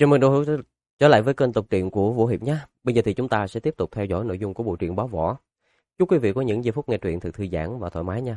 Chào mừng đồng hữu trở lại với kênh đọc truyện của Vũ Hiệp nhé. Bây giờ thì chúng ta sẽ tiếp tục theo dõi nội dung của bộ truyện Báo Võ. Chúc quý vị có những giây phút nghe truyện thật thư giãn và thoải mái nha.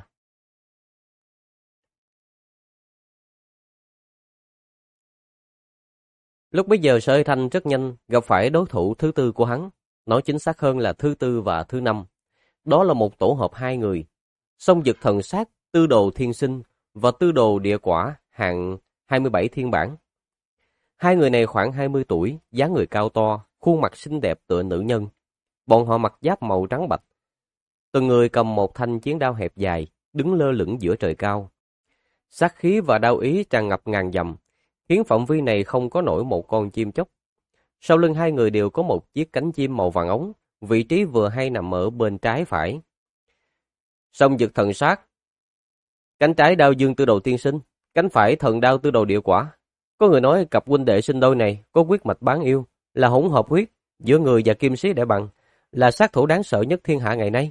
Lúc bấy giờ Sở Hy Thanh rất nhanh gặp phải đối thủ thứ tư của hắn, nói chính xác hơn là thứ tư và thứ năm. Đó là một tổ hợp hai người, Song Dực Thần Sát, Tư Đồ Thiên Sinh và Tư Đồ Địa Quả hạng 27 thiên bản. Hai người này khoảng 20 tuổi, dáng người cao to, khuôn mặt xinh đẹp tựa nữ nhân. Bọn họ mặc giáp màu trắng bạch. Từng người cầm một thanh chiến đao hẹp dài, đứng lơ lửng giữa trời cao. Sát khí và đao ý tràn ngập ngàn dặm, khiến phạm vi này không có nổi một con chim chóc. Sau lưng hai người đều có một chiếc cánh chim màu vàng ống, vị trí vừa hay nằm ở bên trái phải. Song Dực Thần Sát. Cánh trái đao dương Tư Đồ Tiên Sinh, cánh phải thần đao Tư Đồ Địa Quả. Có người nói cặp huynh đệ sinh đôi này có huyết mạch bán yêu, là hỗn hợp huyết giữa người và kim sĩ đại bằng, là sát thủ đáng sợ nhất thiên hạ ngày nay.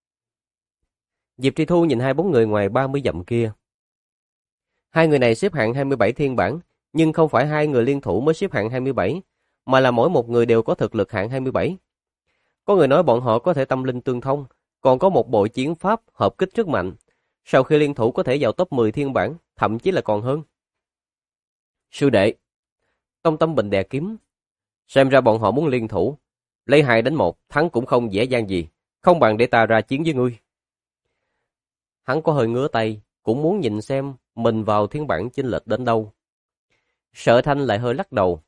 Diệp Tri Thu nhìn hai bóng người ngoài 30 dặm kia. Hai người này xếp hạng 27 thiên bản, nhưng không phải hai người liên thủ mới xếp hạng 27, mà là mỗi một người đều có thực lực hạng 27. Có người nói bọn họ có thể tâm linh tương thông, còn có một bộ chiến pháp hợp kích rất mạnh. Sau khi liên thủ có thể vào top 10 thiên bản, thậm chí là còn hơn. Sư đệ, Tông Tâm Bình đè kiếm. Xem ra bọn họ muốn liên thủ. Lấy 2 đánh 1, thắng cũng không dễ dàng gì. Không bằng để ta ra chiến với ngươi. Hắn có hơi ngứa tay, cũng muốn nhìn xem mình vào thiên bản chênh lệch đến đâu. Sở Thanh lại hơi lắc đầu.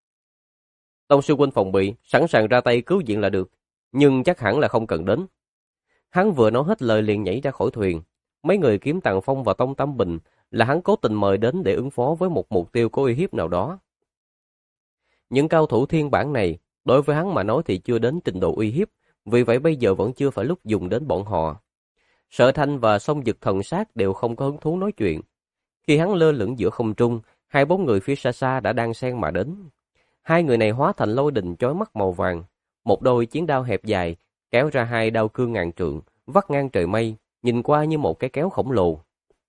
Tông sư huynh phòng bị, sẵn sàng ra tay cứu viện là được. Nhưng chắc hẳn là không cần đến. Hắn vừa nói hết lời liền nhảy ra khỏi thuyền. Mấy người Kiếm Tàng Phong và Tông Tâm Bình là hắn cố tình mời đến để ứng phó với một mục tiêu có uy hiếp nào đó. Những cao thủ thiên bản này, đối với hắn mà nói thì chưa đến trình độ uy hiếp, vì vậy bây giờ vẫn chưa phải lúc dùng đến bọn họ. Sở Thanh và Song Dực Thần Sát đều không có hứng thú nói chuyện. Khi hắn lơ lửng giữa không trung, hai bóng người phía xa xa đã đang xen mà đến. Hai người này hóa thành lôi đình chói mắt màu vàng, một đôi chiến đao hẹp dài, kéo ra hai đao cương ngàn trượng, vắt ngang trời mây, nhìn qua như một cái kéo khổng lồ.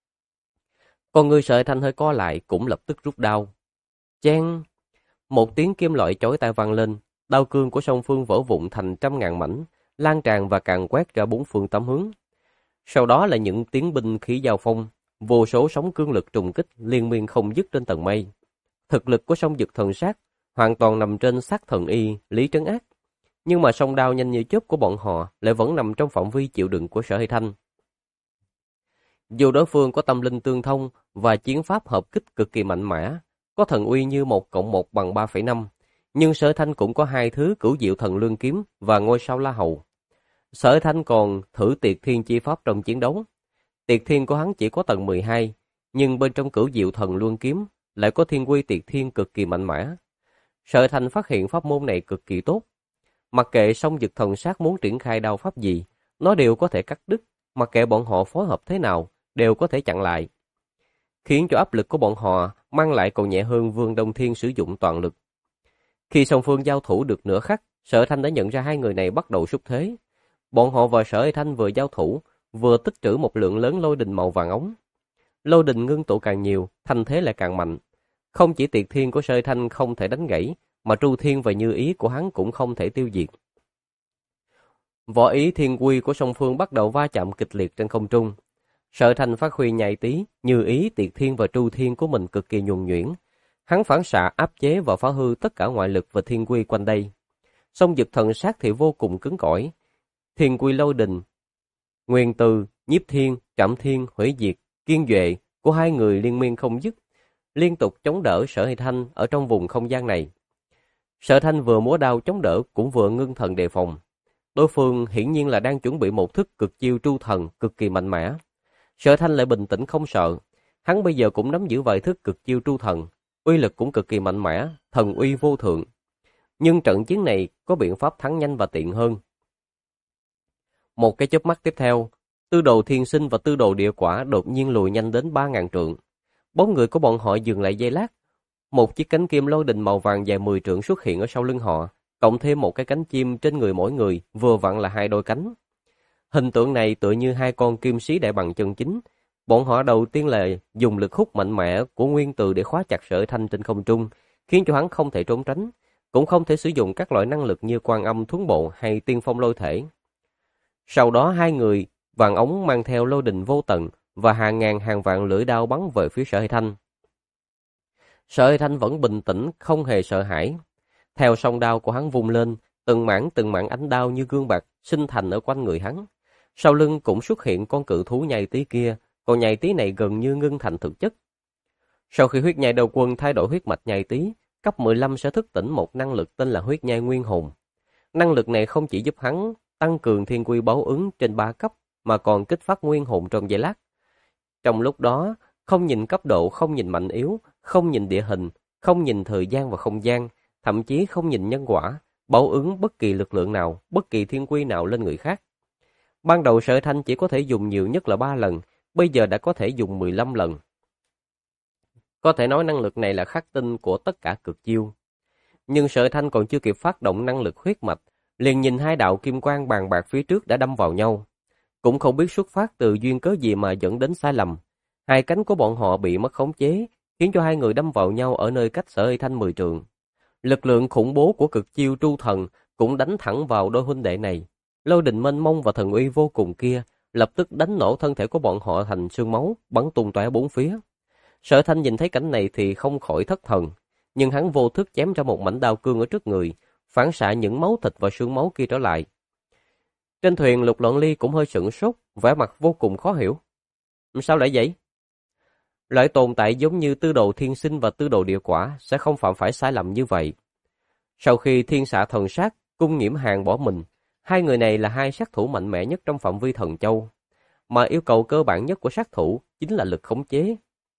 Còn người Sở Thanh hơi co lại cũng lập tức rút đao. Chen! Một tiếng kim loại chói tai vang lên, đao cương của song phương vỡ vụn thành trăm ngàn mảnh, lan tràn và càn quét ra bốn phương tám hướng. Sau đó là những tiếng binh khí giao phong, vô số sóng cương lực trùng kích liên miên không dứt trên tầng mây. Thực lực của Song Dực Thần Sát hoàn toàn nằm trên sát thần y Lý Trấn Ác, nhưng mà song đao nhanh như chớp của bọn họ lại vẫn nằm trong phạm vi chịu đựng của Sở Hy Thanh. Dù đối phương có tâm linh tương thông và chiến pháp hợp kích cực kỳ mạnh mẽ, có thần uy như 1+1 bằng 3,5, nhưng Sở Thanh cũng có hai thứ cửu diệu thần lương kiếm và ngôi sao La Hầu. Sở Thanh còn thử Tiệt Thiên chi pháp trong chiến đấu. Tiệt Thiên của hắn chỉ có tầng 12, nhưng bên trong cửu diệu thần luân kiếm lại có thiên quy Tiệt Thiên cực kỳ mạnh mẽ. Sở Thanh phát hiện pháp môn này cực kỳ tốt. Mặc kệ Song Dực Thần Sát muốn triển khai đao pháp gì, nó đều có thể cắt đứt, mặc kệ bọn họ phối hợp thế nào, đều có thể chặn lại. Khiến cho áp lực của bọn họ mang lại còn nhẹ hơn Vương Đông Thiên sử dụng toàn lực. Khi song phương giao thủ được nửa khắc, Sở Thanh đã nhận ra hai người này bắt đầu xúc thế. Bọn họ và Sở Thanh vừa giao thủ, vừa tích trữ một lượng lớn lôi đình màu vàng ống. Lôi đình ngưng tụ càng nhiều, thanh thế lại càng mạnh. Không chỉ Tiệt Thiên của Sở Thanh không thể đánh gãy, mà Tru Thiên và Như Ý của hắn cũng không thể tiêu diệt. Võ ý thiên quy của song phương bắt đầu va chạm kịch liệt trên không trung. Sở Thanh phát huy nhạy tí, Như Ý, Tiệt Thiên và Tru Thiên của mình cực kỳ nhuần nhuyễn. Hắn phản xạ áp chế và phá hư tất cả ngoại lực và thiên quy quanh đây. Song Dực Thần Sát thì vô cùng cứng cỏi. Thiên quy lôi đình, nguyên từ, nhiếp thiên, trảm thiên, hủy diệt, kiên duệ của hai người liên miên không dứt, liên tục chống đỡ Sở Hy Thanh ở trong vùng không gian này. Sở Thanh vừa múa đao chống đỡ cũng vừa ngưng thần đề phòng. Đối phương hiển nhiên là đang chuẩn bị một thức cực chiêu tru thần cực kỳ mạnh mẽ. Sở Thanh lại bình tĩnh không sợ. Hắn bây giờ cũng nắm giữ vài thức cực chiêu tru thần, uy lực cũng cực kỳ mạnh mẽ, thần uy vô thượng. Nhưng trận chiến này có biện pháp thắng nhanh và tiện hơn. Một cái chớp mắt tiếp theo, Tư Đồ Thiên Sinh và Tư Đồ Địa Quả đột nhiên lùi nhanh đến 3.000 trượng. Bóng người của bọn họ dừng lại giây lát. Một chiếc cánh kim lôi đình màu vàng dài 10 trượng xuất hiện ở sau lưng họ, cộng thêm một cái cánh chim trên người mỗi người, vừa vặn là hai đôi cánh. Hình tượng này tựa như hai con kim sĩ đại bằng chân chính. Bọn họ đầu tiên là dùng lực hút mạnh mẽ của nguyên từ để khóa chặt Sở Thanh trên không trung, khiến cho hắn không thể trốn tránh, cũng không thể sử dụng các loại năng lực như Quan Âm Thuấn Bộ hay Tiên Phong Lôi Thể. Sau đó hai người vàng ống mang theo lôi đình vô tận và hàng ngàn hàng vạn lưỡi đao bắn về phía Sở Hay Thanh. Sở Hay Thanh vẫn bình tĩnh, không hề sợ hãi. Theo song đao của hắn vung lên, từng mảng ánh đao như gương bạc sinh thành ở quanh người hắn. Sau lưng cũng xuất hiện con cự thú nhai tí kia, còn nhai tí này gần như ngưng thành thực chất. Sau khi huyết nhai đầu quân thay đổi huyết mạch nhai tí, cấp 15 sẽ thức tỉnh một năng lực tên là huyết nhai nguyên hồn. Năng lực này không chỉ giúp hắn tăng cường thiên quy báo ứng trên 3 cấp, mà còn kích phát nguyên hồn trong giây lát. Trong lúc đó, không nhìn cấp độ, không nhìn mạnh yếu, không nhìn địa hình, không nhìn thời gian và không gian, thậm chí không nhìn nhân quả, báo ứng bất kỳ lực lượng nào, bất kỳ thiên quy nào lên người khác. Ban đầu Sở Thanh chỉ có thể dùng nhiều nhất là 3 lần, bây giờ đã có thể dùng 15 lần. Có thể nói năng lực này là khắc tinh của tất cả cực chiêu. Nhưng Sở Thanh còn chưa kịp phát động năng lực huyết mạch, liền nhìn hai đạo kim quang bàn bạc phía trước đã đâm vào nhau. Cũng không biết xuất phát từ duyên cớ gì mà dẫn đến sai lầm. Hai cánh của bọn họ bị mất khống chế, khiến cho hai người đâm vào nhau ở nơi cách Sở Hay Thanh 10 trượng. Lực lượng khủng bố của cực chiêu tru thần cũng đánh thẳng vào đôi huynh đệ này. Lôi đình mênh mông và thần uy vô cùng kia lập tức đánh nổ thân thể của bọn họ thành sương máu, bắn tung tóe bốn phía. Sở Thanh nhìn thấy cảnh này thì không khỏi thất thần, nhưng hắn vô thức chém ra một mảnh đao cương ở trước người, phản xạ những máu thịt và xương máu kia trở lại. Trên thuyền Lục Loạn Ly cũng hơi sửng sốt, vẻ mặt vô cùng khó hiểu. Sao lại vậy? Loại tồn tại giống như Tư Đồ Thiên Sinh và Tư Đồ Địa Quả sẽ không phạm phải sai lầm như vậy. Sau khi Thiên Xạ Thần Sát, Cung Nghiễm Hàn bỏ mình, hai người này là hai sát thủ mạnh mẽ nhất trong phạm vi Thần Châu, mà yêu cầu cơ bản nhất của sát thủ chính là lực khống chế.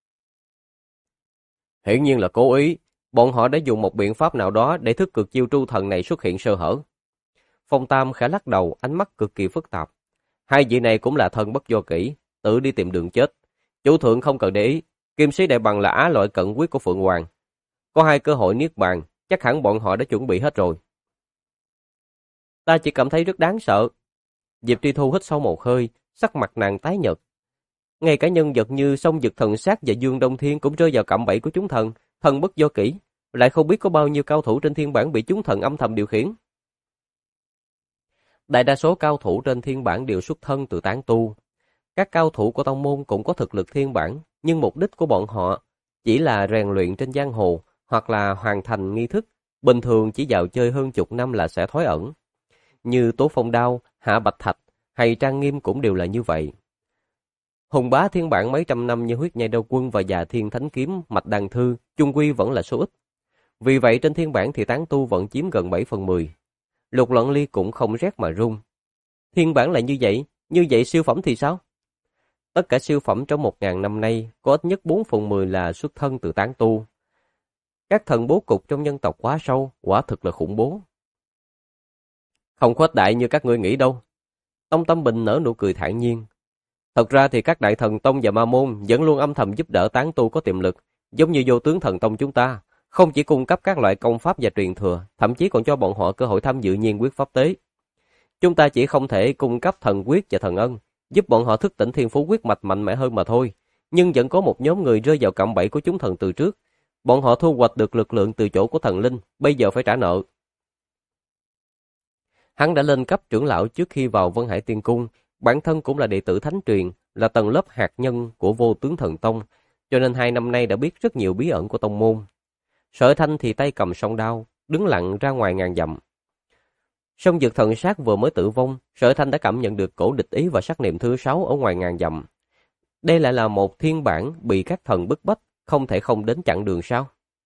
Hiển nhiên là cố ý, bọn họ đã dùng một biện pháp nào đó để thức cực chiêu tru thần này xuất hiện sơ hở. Phong Tam khẽ lắc đầu, ánh mắt cực kỳ phức tạp. Hai vị này cũng là thân bất do kỹ, tự đi tìm đường chết. Chủ thượng không cần để ý, Kim Sĩ Đại Bằng là á loại cận quyết của Phượng Hoàng. Có hai cơ hội niết bàn, chắc hẳn bọn họ đã chuẩn bị hết rồi. Ta chỉ cảm thấy rất đáng sợ. Diệp Tri Thu hít sâu một hơi, sắc mặt nàng tái nhợt. Ngay cả nhân vật như Song Dực Thần Sát và Dương Đông Thiên cũng rơi vào cạm bẫy của chúng thần, thần bất do kỹ, lại không biết có bao nhiêu cao thủ trên thiên bản bị chúng thần âm thầm điều khiển. Đại đa số cao thủ trên thiên bản đều xuất thân từ tán tu. Các cao thủ của tông môn cũng có thực lực thiên bản, nhưng mục đích của bọn họ chỉ là rèn luyện trên giang hồ hoặc là hoàn thành nghi thức, bình thường chỉ vào chơi hơn chục năm là sẽ thoái ẩn. Như Tố Phong Đao, Hạ Bạch Thạch hay Trang Nghiêm cũng đều là như vậy. Hùng bá thiên bản mấy trăm năm như Huyết Nhai Đao Quân và Già Thiên Thánh Kiếm, Mạch Đàn Thư, chung quy vẫn là số ít. Vì vậy trên thiên bản thì tán tu vẫn chiếm gần 7/10. Lục Loạn Ly cũng không rét mà run. Thiên bản là như vậy siêu phẩm thì sao? Tất cả siêu phẩm trong 1000 năm nay có ít nhất 4/10 là xuất thân từ tán tu. Các thần bố cục trong nhân tộc quá sâu, quả thực là khủng bố. Không khuếch đại như các ngươi nghĩ đâu. Tông Tâm Bình nở nụ cười thản nhiên. Thật ra thì các đại thần tông và ma môn vẫn luôn âm thầm giúp đỡ tán tu có tiềm lực, giống như Vô Tướng Thần Tông chúng ta, không chỉ cung cấp các loại công pháp và truyền thừa, thậm chí còn cho bọn họ cơ hội tham dự nhiên quyết pháp tế. Chúng ta chỉ không thể cung cấp thần quyết và thần ân, giúp bọn họ thức tỉnh thiên phú quyết mạch mạnh mẽ hơn mà thôi, nhưng vẫn có một nhóm người rơi vào cạm bẫy của chúng thần từ trước. Bọn họ thu hoạch được lực lượng từ chỗ của thần linh, bây giờ phải trả nợ. Hắn đã lên cấp trưởng lão trước khi vào Vân Hải Tiên Cung, bản thân cũng là đệ tử thánh truyền, là tầng lớp hạt nhân của Vô Tướng Thần Tông, cho nên 2 năm nay đã biết rất nhiều bí ẩn của tông môn. Sở Thanh thì tay cầm song đao, đứng lặng ra ngoài ngàn dặm. Song Dực Thần Sát vừa mới tử vong, Sở Thanh đã cảm nhận được cổ địch ý và sát niệm thứ 6 ở ngoài ngàn dặm. Đây lại là một thiên bản bị các thần bức bách, không thể không đến chặn đường sao?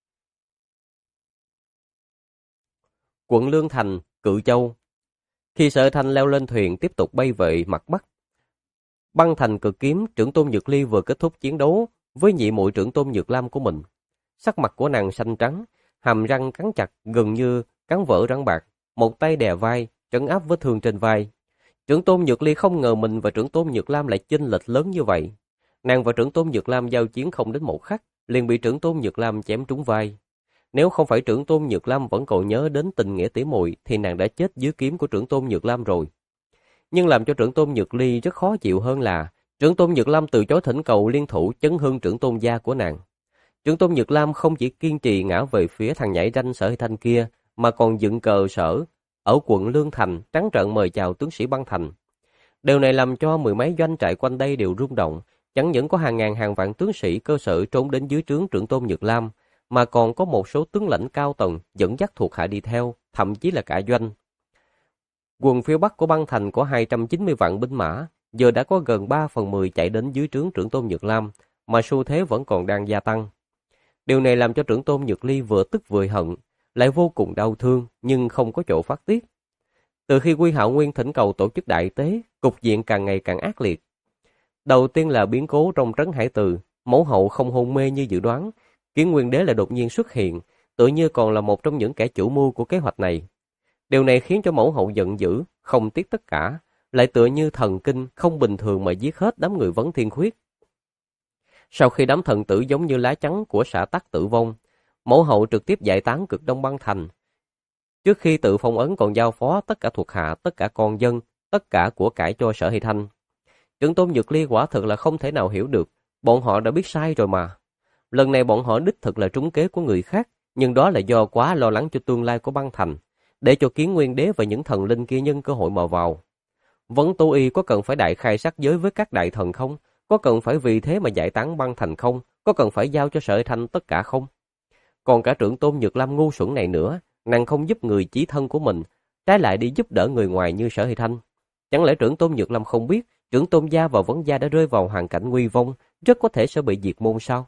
Quận Lương Thành, Cự Châu. Khi Sở Thanh leo lên thuyền tiếp tục bay về mặt Bắc, Băng Thành Cực Kiếm trưởng tôn Nhược Ly vừa kết thúc chiến đấu với nhị muội trưởng tôn Nhược Lam của mình. Sắc mặt của nàng xanh trắng, hàm răng cắn chặt gần như cắn vỡ răng bạc, một tay đè vai, trấn áp vết thương trên vai. Trưởng tôn Nhược Ly không ngờ mình và trưởng tôn Nhược Lam lại chênh lệch lớn như vậy. Nàng và trưởng tôn Nhược Lam giao chiến không đến một khắc, liền bị trưởng tôn Nhược Lam chém trúng vai. Nếu không phải trưởng tôn Nhược Lam vẫn còn nhớ đến tình nghĩa tỉ muội thì nàng đã chết dưới kiếm của trưởng tôn Nhược Lam rồi. Nhưng làm cho trưởng tôn Nhược Ly rất khó chịu hơn là trưởng tôn Nhược Lam từ chối thỉnh cầu liên thủ chấn hưng trưởng tôn gia của nàng. Trưởng tôn Nhược Lam không chỉ kiên trì ngã về phía thằng nhảy ranh Sở Hy Thanh kia, mà còn dựng cờ sở ở quận Lương Thành trắng trợn mời chào tướng sĩ Băng Thành. Điều này làm cho mười mấy doanh trại quanh đây đều rung động, chẳng những có hàng ngàn hàng vạn tướng sĩ cơ sở trốn đến dưới trướng trưởng tôn Nhược Lam, mà còn có một số tướng lãnh cao tầng dẫn dắt thuộc hạ đi theo, thậm chí là cả doanh. Quần phía Bắc của Băng Thành có 290 vạn binh mã, giờ đã có gần 3/10 chạy đến dưới trướng trưởng tôn Nhược Lam, mà xu thế vẫn còn đang gia tăng. Điều này làm cho trưởng tôn Nhược Ly vừa tức vừa hận, lại vô cùng đau thương nhưng không có chỗ phát tiết. Từ khi Quy Hạo Nguyên thỉnh cầu tổ chức đại tế, cục diện càng ngày càng ác liệt. Đầu tiên là biến cố trong trấn Hải Từ, mẫu hậu không hôn mê như dự đoán, Kiến Nguyên Đế lại đột nhiên xuất hiện, tự như còn là một trong những kẻ chủ mưu của kế hoạch này. Điều này khiến cho mẫu hậu giận dữ, không tiếc tất cả, lại tựa như thần kinh không bình thường mà giết hết đám người Vấn Thiên Khuyết. Sau khi đám thần tử giống như lá chắn của xã tắc tử vong, mẫu hậu trực tiếp giải tán cực Đông Băng Thành. Trước khi tự phong ấn còn giao phó tất cả thuộc hạ, tất cả con dân, tất cả của cải cho Sở Hy Thanh. Trưởng tôn Nhược Ly quả thực là không thể nào hiểu được, bọn họ đã biết sai rồi mà. Lần này bọn họ đích thực là trúng kế của người khác, nhưng đó là do quá lo lắng cho tương lai của Băng Thành, để cho Kiến Nguyên Đế và những thần linh kia nhân cơ hội mà vào. Vấn Tô Y có cần phải đại khai sát giới với các đại thần không? Có cần phải vì thế mà giải tán Băng Thành không? Có cần phải giao cho Sở Hy Thanh tất cả không? Còn cả trưởng tôn Nhược Lam ngu xuẩn này nữa, nàng không giúp người chí thân của mình, trái lại đi giúp đỡ người ngoài như Sở Hy Thanh. Chẳng lẽ trưởng tôn Nhược Lam không biết trưởng tôn gia và Vấn gia đã rơi vào hoàn cảnh nguy vong, rất có thể sẽ bị diệt môn sao?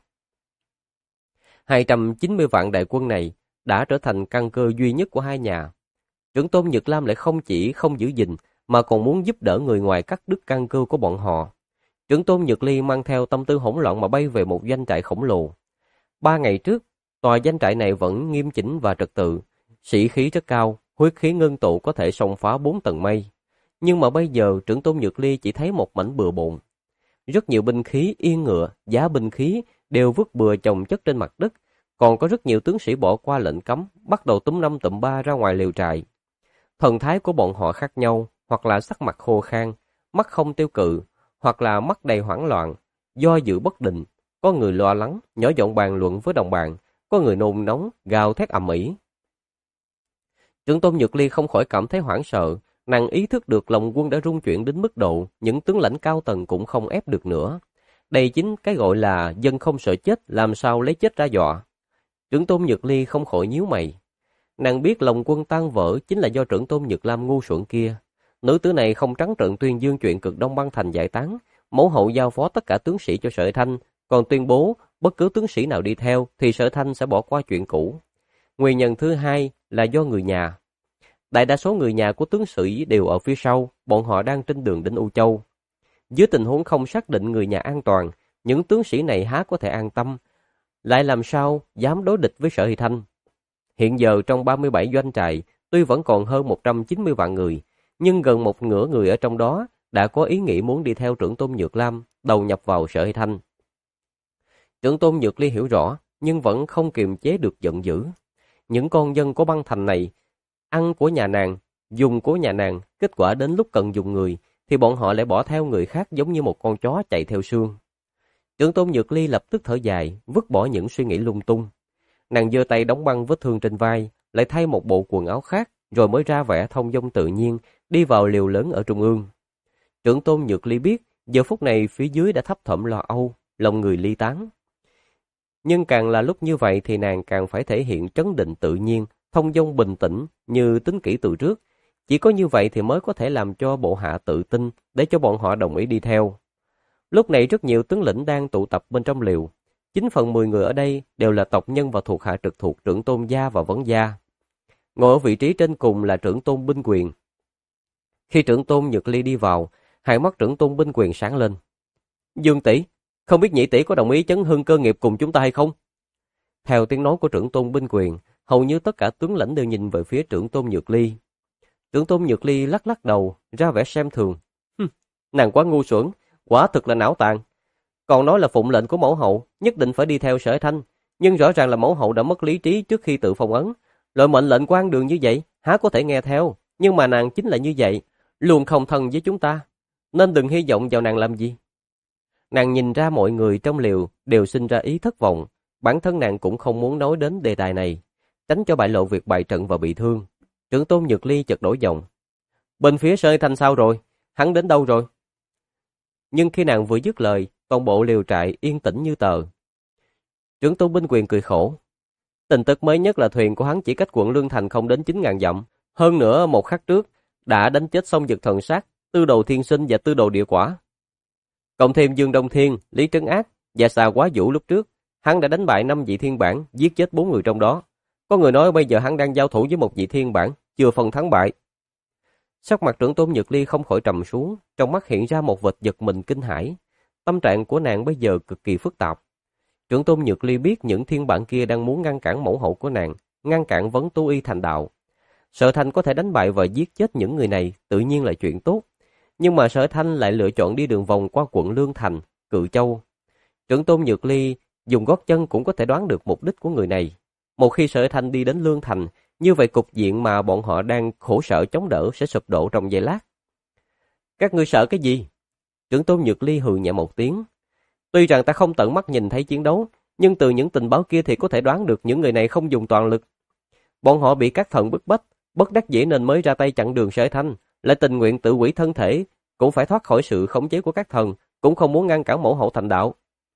290 vạn đại quân này đã trở thành căn cơ duy nhất của hai nhà. Trưởng tôn Nhược Lam lại không chỉ không giữ gìn, mà còn muốn giúp đỡ người ngoài cắt đứt căn cơ của bọn họ. Trưởng tôn Nhược Ly mang theo tâm tư hỗn loạn mà bay về một doanh trại khổng lồ. 3 ngày trước, tòa doanh trại này vẫn nghiêm chỉnh và trật tự, sĩ khí rất cao, huyết khí ngưng tụ có thể xông phá 4 tầng mây. Nhưng mà bây giờ trưởng tôn Nhược Ly chỉ thấy một mảnh bừa bộn. Rất nhiều binh khí, yên ngựa, giá binh khí đều vứt bừa chồng chất trên mặt đất, còn có rất nhiều tướng sĩ bỏ qua lệnh cấm, bắt đầu túm năm tụm ba ra ngoài lều trại. Thần thái của bọn họ khác nhau, hoặc là sắc mặt khô khan, mắt không tiêu cự, hoặc là mắt đầy hoảng loạn, do dự bất định. Có người lo lắng, nhỏ giọng bàn luận với đồng bạn, có người nôn nóng, gào thét ầm ĩ. Trưởng tôn Nhược Ly không khỏi cảm thấy hoảng sợ, nàng ý thức được lòng quân đã rung chuyển đến mức độ những tướng lãnh cao tầng cũng không ép được nữa. Đây chính cái gọi là dân không sợ chết, làm sao lấy chết ra dọa. Trưởng tôn Nhược Ly không khỏi nhíu mày. Nàng biết lòng quân tan vỡ chính là do trưởng tôn Nhược Lam ngu xuẩn kia. Nữ tử này không trắng trợn tuyên dương chuyện cực Đông Băng Thành giải tán, mẫu hậu giao phó tất cả tướng sĩ cho Sở Thanh, còn tuyên bố bất cứ tướng sĩ nào đi theo thì Sở Thanh sẽ bỏ qua chuyện cũ. Nguyên nhân thứ hai là do người nhà. Đại đa số người nhà của tướng sĩ đều ở phía sau, bọn họ đang trên đường đến U Châu. Dưới tình huống không xác định người nhà an toàn, những tướng sĩ này há có thể an tâm, lại làm sao dám đối địch với Sở Hy Thanh. Hiện giờ trong 37 doanh trại, tuy vẫn còn hơn 190 vạn người, nhưng gần một nửa người ở trong đó đã có ý nghĩ muốn đi theo trưởng tôn Nhược Lam, đầu nhập vào Sở Hy Thanh. Trưởng tôn Nhược Ly hiểu rõ, nhưng vẫn không kiềm chế được giận dữ. Những con dân của Băng Thành này, ăn của nhà nàng, dùng của nhà nàng, kết quả đến lúc cần dùng người, thì bọn họ lại bỏ theo người khác giống như một con chó chạy theo sương. Trưởng tôn Nhược Ly lập tức thở dài, vứt bỏ những suy nghĩ lung tung. Nàng giơ tay đóng băng vết thương trên vai, lại thay một bộ quần áo khác, rồi mới ra vẻ thông dong tự nhiên, đi vào liều lớn ở trung ương. Trưởng tôn Nhược Ly biết, giờ phút này phía dưới đã thấp thỏm lo âu, lòng người ly tán. Nhưng càng là lúc như vậy thì nàng càng phải thể hiện trấn định tự nhiên, thông dong bình tĩnh như tính kỹ từ trước. Chỉ có như vậy thì mới có thể làm cho bộ hạ tự tin để cho bọn họ đồng ý đi theo. Lúc này rất nhiều tướng lĩnh đang tụ tập bên trong liều. 9/10 người ở đây đều là tộc nhân và thuộc hạ trực thuộc trưởng tôn gia và Vấn gia. Ngồi ở vị trí trên cùng là trưởng tôn Binh Quyền. Khi trưởng tôn Nhược Ly đi vào, hai mắt trưởng tôn Binh Quyền sáng lên. Dương tỷ, không biết nhị tỷ có đồng ý chấn hưng cơ nghiệp cùng chúng ta hay không? Theo tiếng nói của trưởng tôn Binh Quyền, hầu như tất cả tướng lãnh đều nhìn về phía trưởng tôn Nhược Ly. Trưởng tôn Nhược Ly lắc lắc đầu, ra vẻ xem thường. Nàng quá ngu xuẩn, quả thực là não tàn. Còn nói là phụng lệnh của mẫu hậu, nhất định phải đi theo Sở Thanh, nhưng rõ ràng là mẫu hậu đã mất lý trí trước khi tự phong ấn. Loại mệnh lệnh quan đường như vậy, há có thể nghe theo, nhưng mà nàng chính là như vậy, luôn không thân với chúng ta, nên đừng hy vọng vào nàng làm gì. Nàng nhìn ra mọi người trong liều đều sinh ra ý thất vọng, bản thân nàng cũng không muốn nói đến đề tài này, tránh cho bại lộ việc bại trận và bị thương. Trưởng tôn Nhược Ly chợt đổi giọng. Bên phía Sở Thanh sao rồi? Hắn đến đâu rồi? Nhưng khi nàng vừa dứt lời, toàn bộ liều trại yên tĩnh như tờ. Trưởng tôn Binh Quyền cười khổ. Tin tức mới nhất là thuyền của hắn chỉ cách quận Lương Thành không đến 9.000 dặm. Hơn nữa một khắc trước, đã đánh chết Song Dực Thần Sát, Tư Đồ Thiên Sinh và Tư Đồ Địa Quả. Cộng thêm Dương Đông Thiên, Lý Trấn Ác và Xà Quá Vũ lúc trước, hắn đã đánh bại 5 vị thiên bản, giết chết 4 người trong đó. Có người nói bây giờ hắn đang giao thủ với một vị thiên bản, chưa phân thắng bại. Sắc mặt trưởng tôn Nhược Ly không khỏi trầm xuống, trong mắt hiện ra một vệt giật mình kinh hãi. Tâm trạng của nàng bây giờ cực kỳ phức tạp. Trưởng tôn Nhược Ly biết những thiên bản kia đang muốn ngăn cản mẫu hậu của nàng, ngăn cản vấn tu y thành đạo. Sở Thanh có thể đánh bại và giết chết những người này tự nhiên là chuyện tốt. Nhưng mà Sở Thanh lại lựa chọn đi đường vòng qua quận Lương Thành, Cự Châu. Trưởng tôn Nhược Ly dùng gót chân cũng có thể đoán được mục đích của người này. Một khi Sở Thanh đi đến Lương Thành, như vậy cục diện mà bọn họ đang khổ sở chống đỡ sẽ sụp đổ trong giây lát. Các ngươi sợ cái gì? Trưởng tôn Nhược Ly hừ nhẹ một tiếng. Tuy rằng ta không tận mắt nhìn thấy chiến đấu, nhưng từ những tình báo kia thì có thể đoán được những người này không dùng toàn lực. Bọn họ bị các thần bức bách, bất đắc dĩ nên mới ra tay chặn đường Sở Thanh, lại tình nguyện tự hủy thân thể, cũng phải thoát khỏi sự khống chế của các thần, cũng không muốn ngăn cản mẫu hậu thành đạo.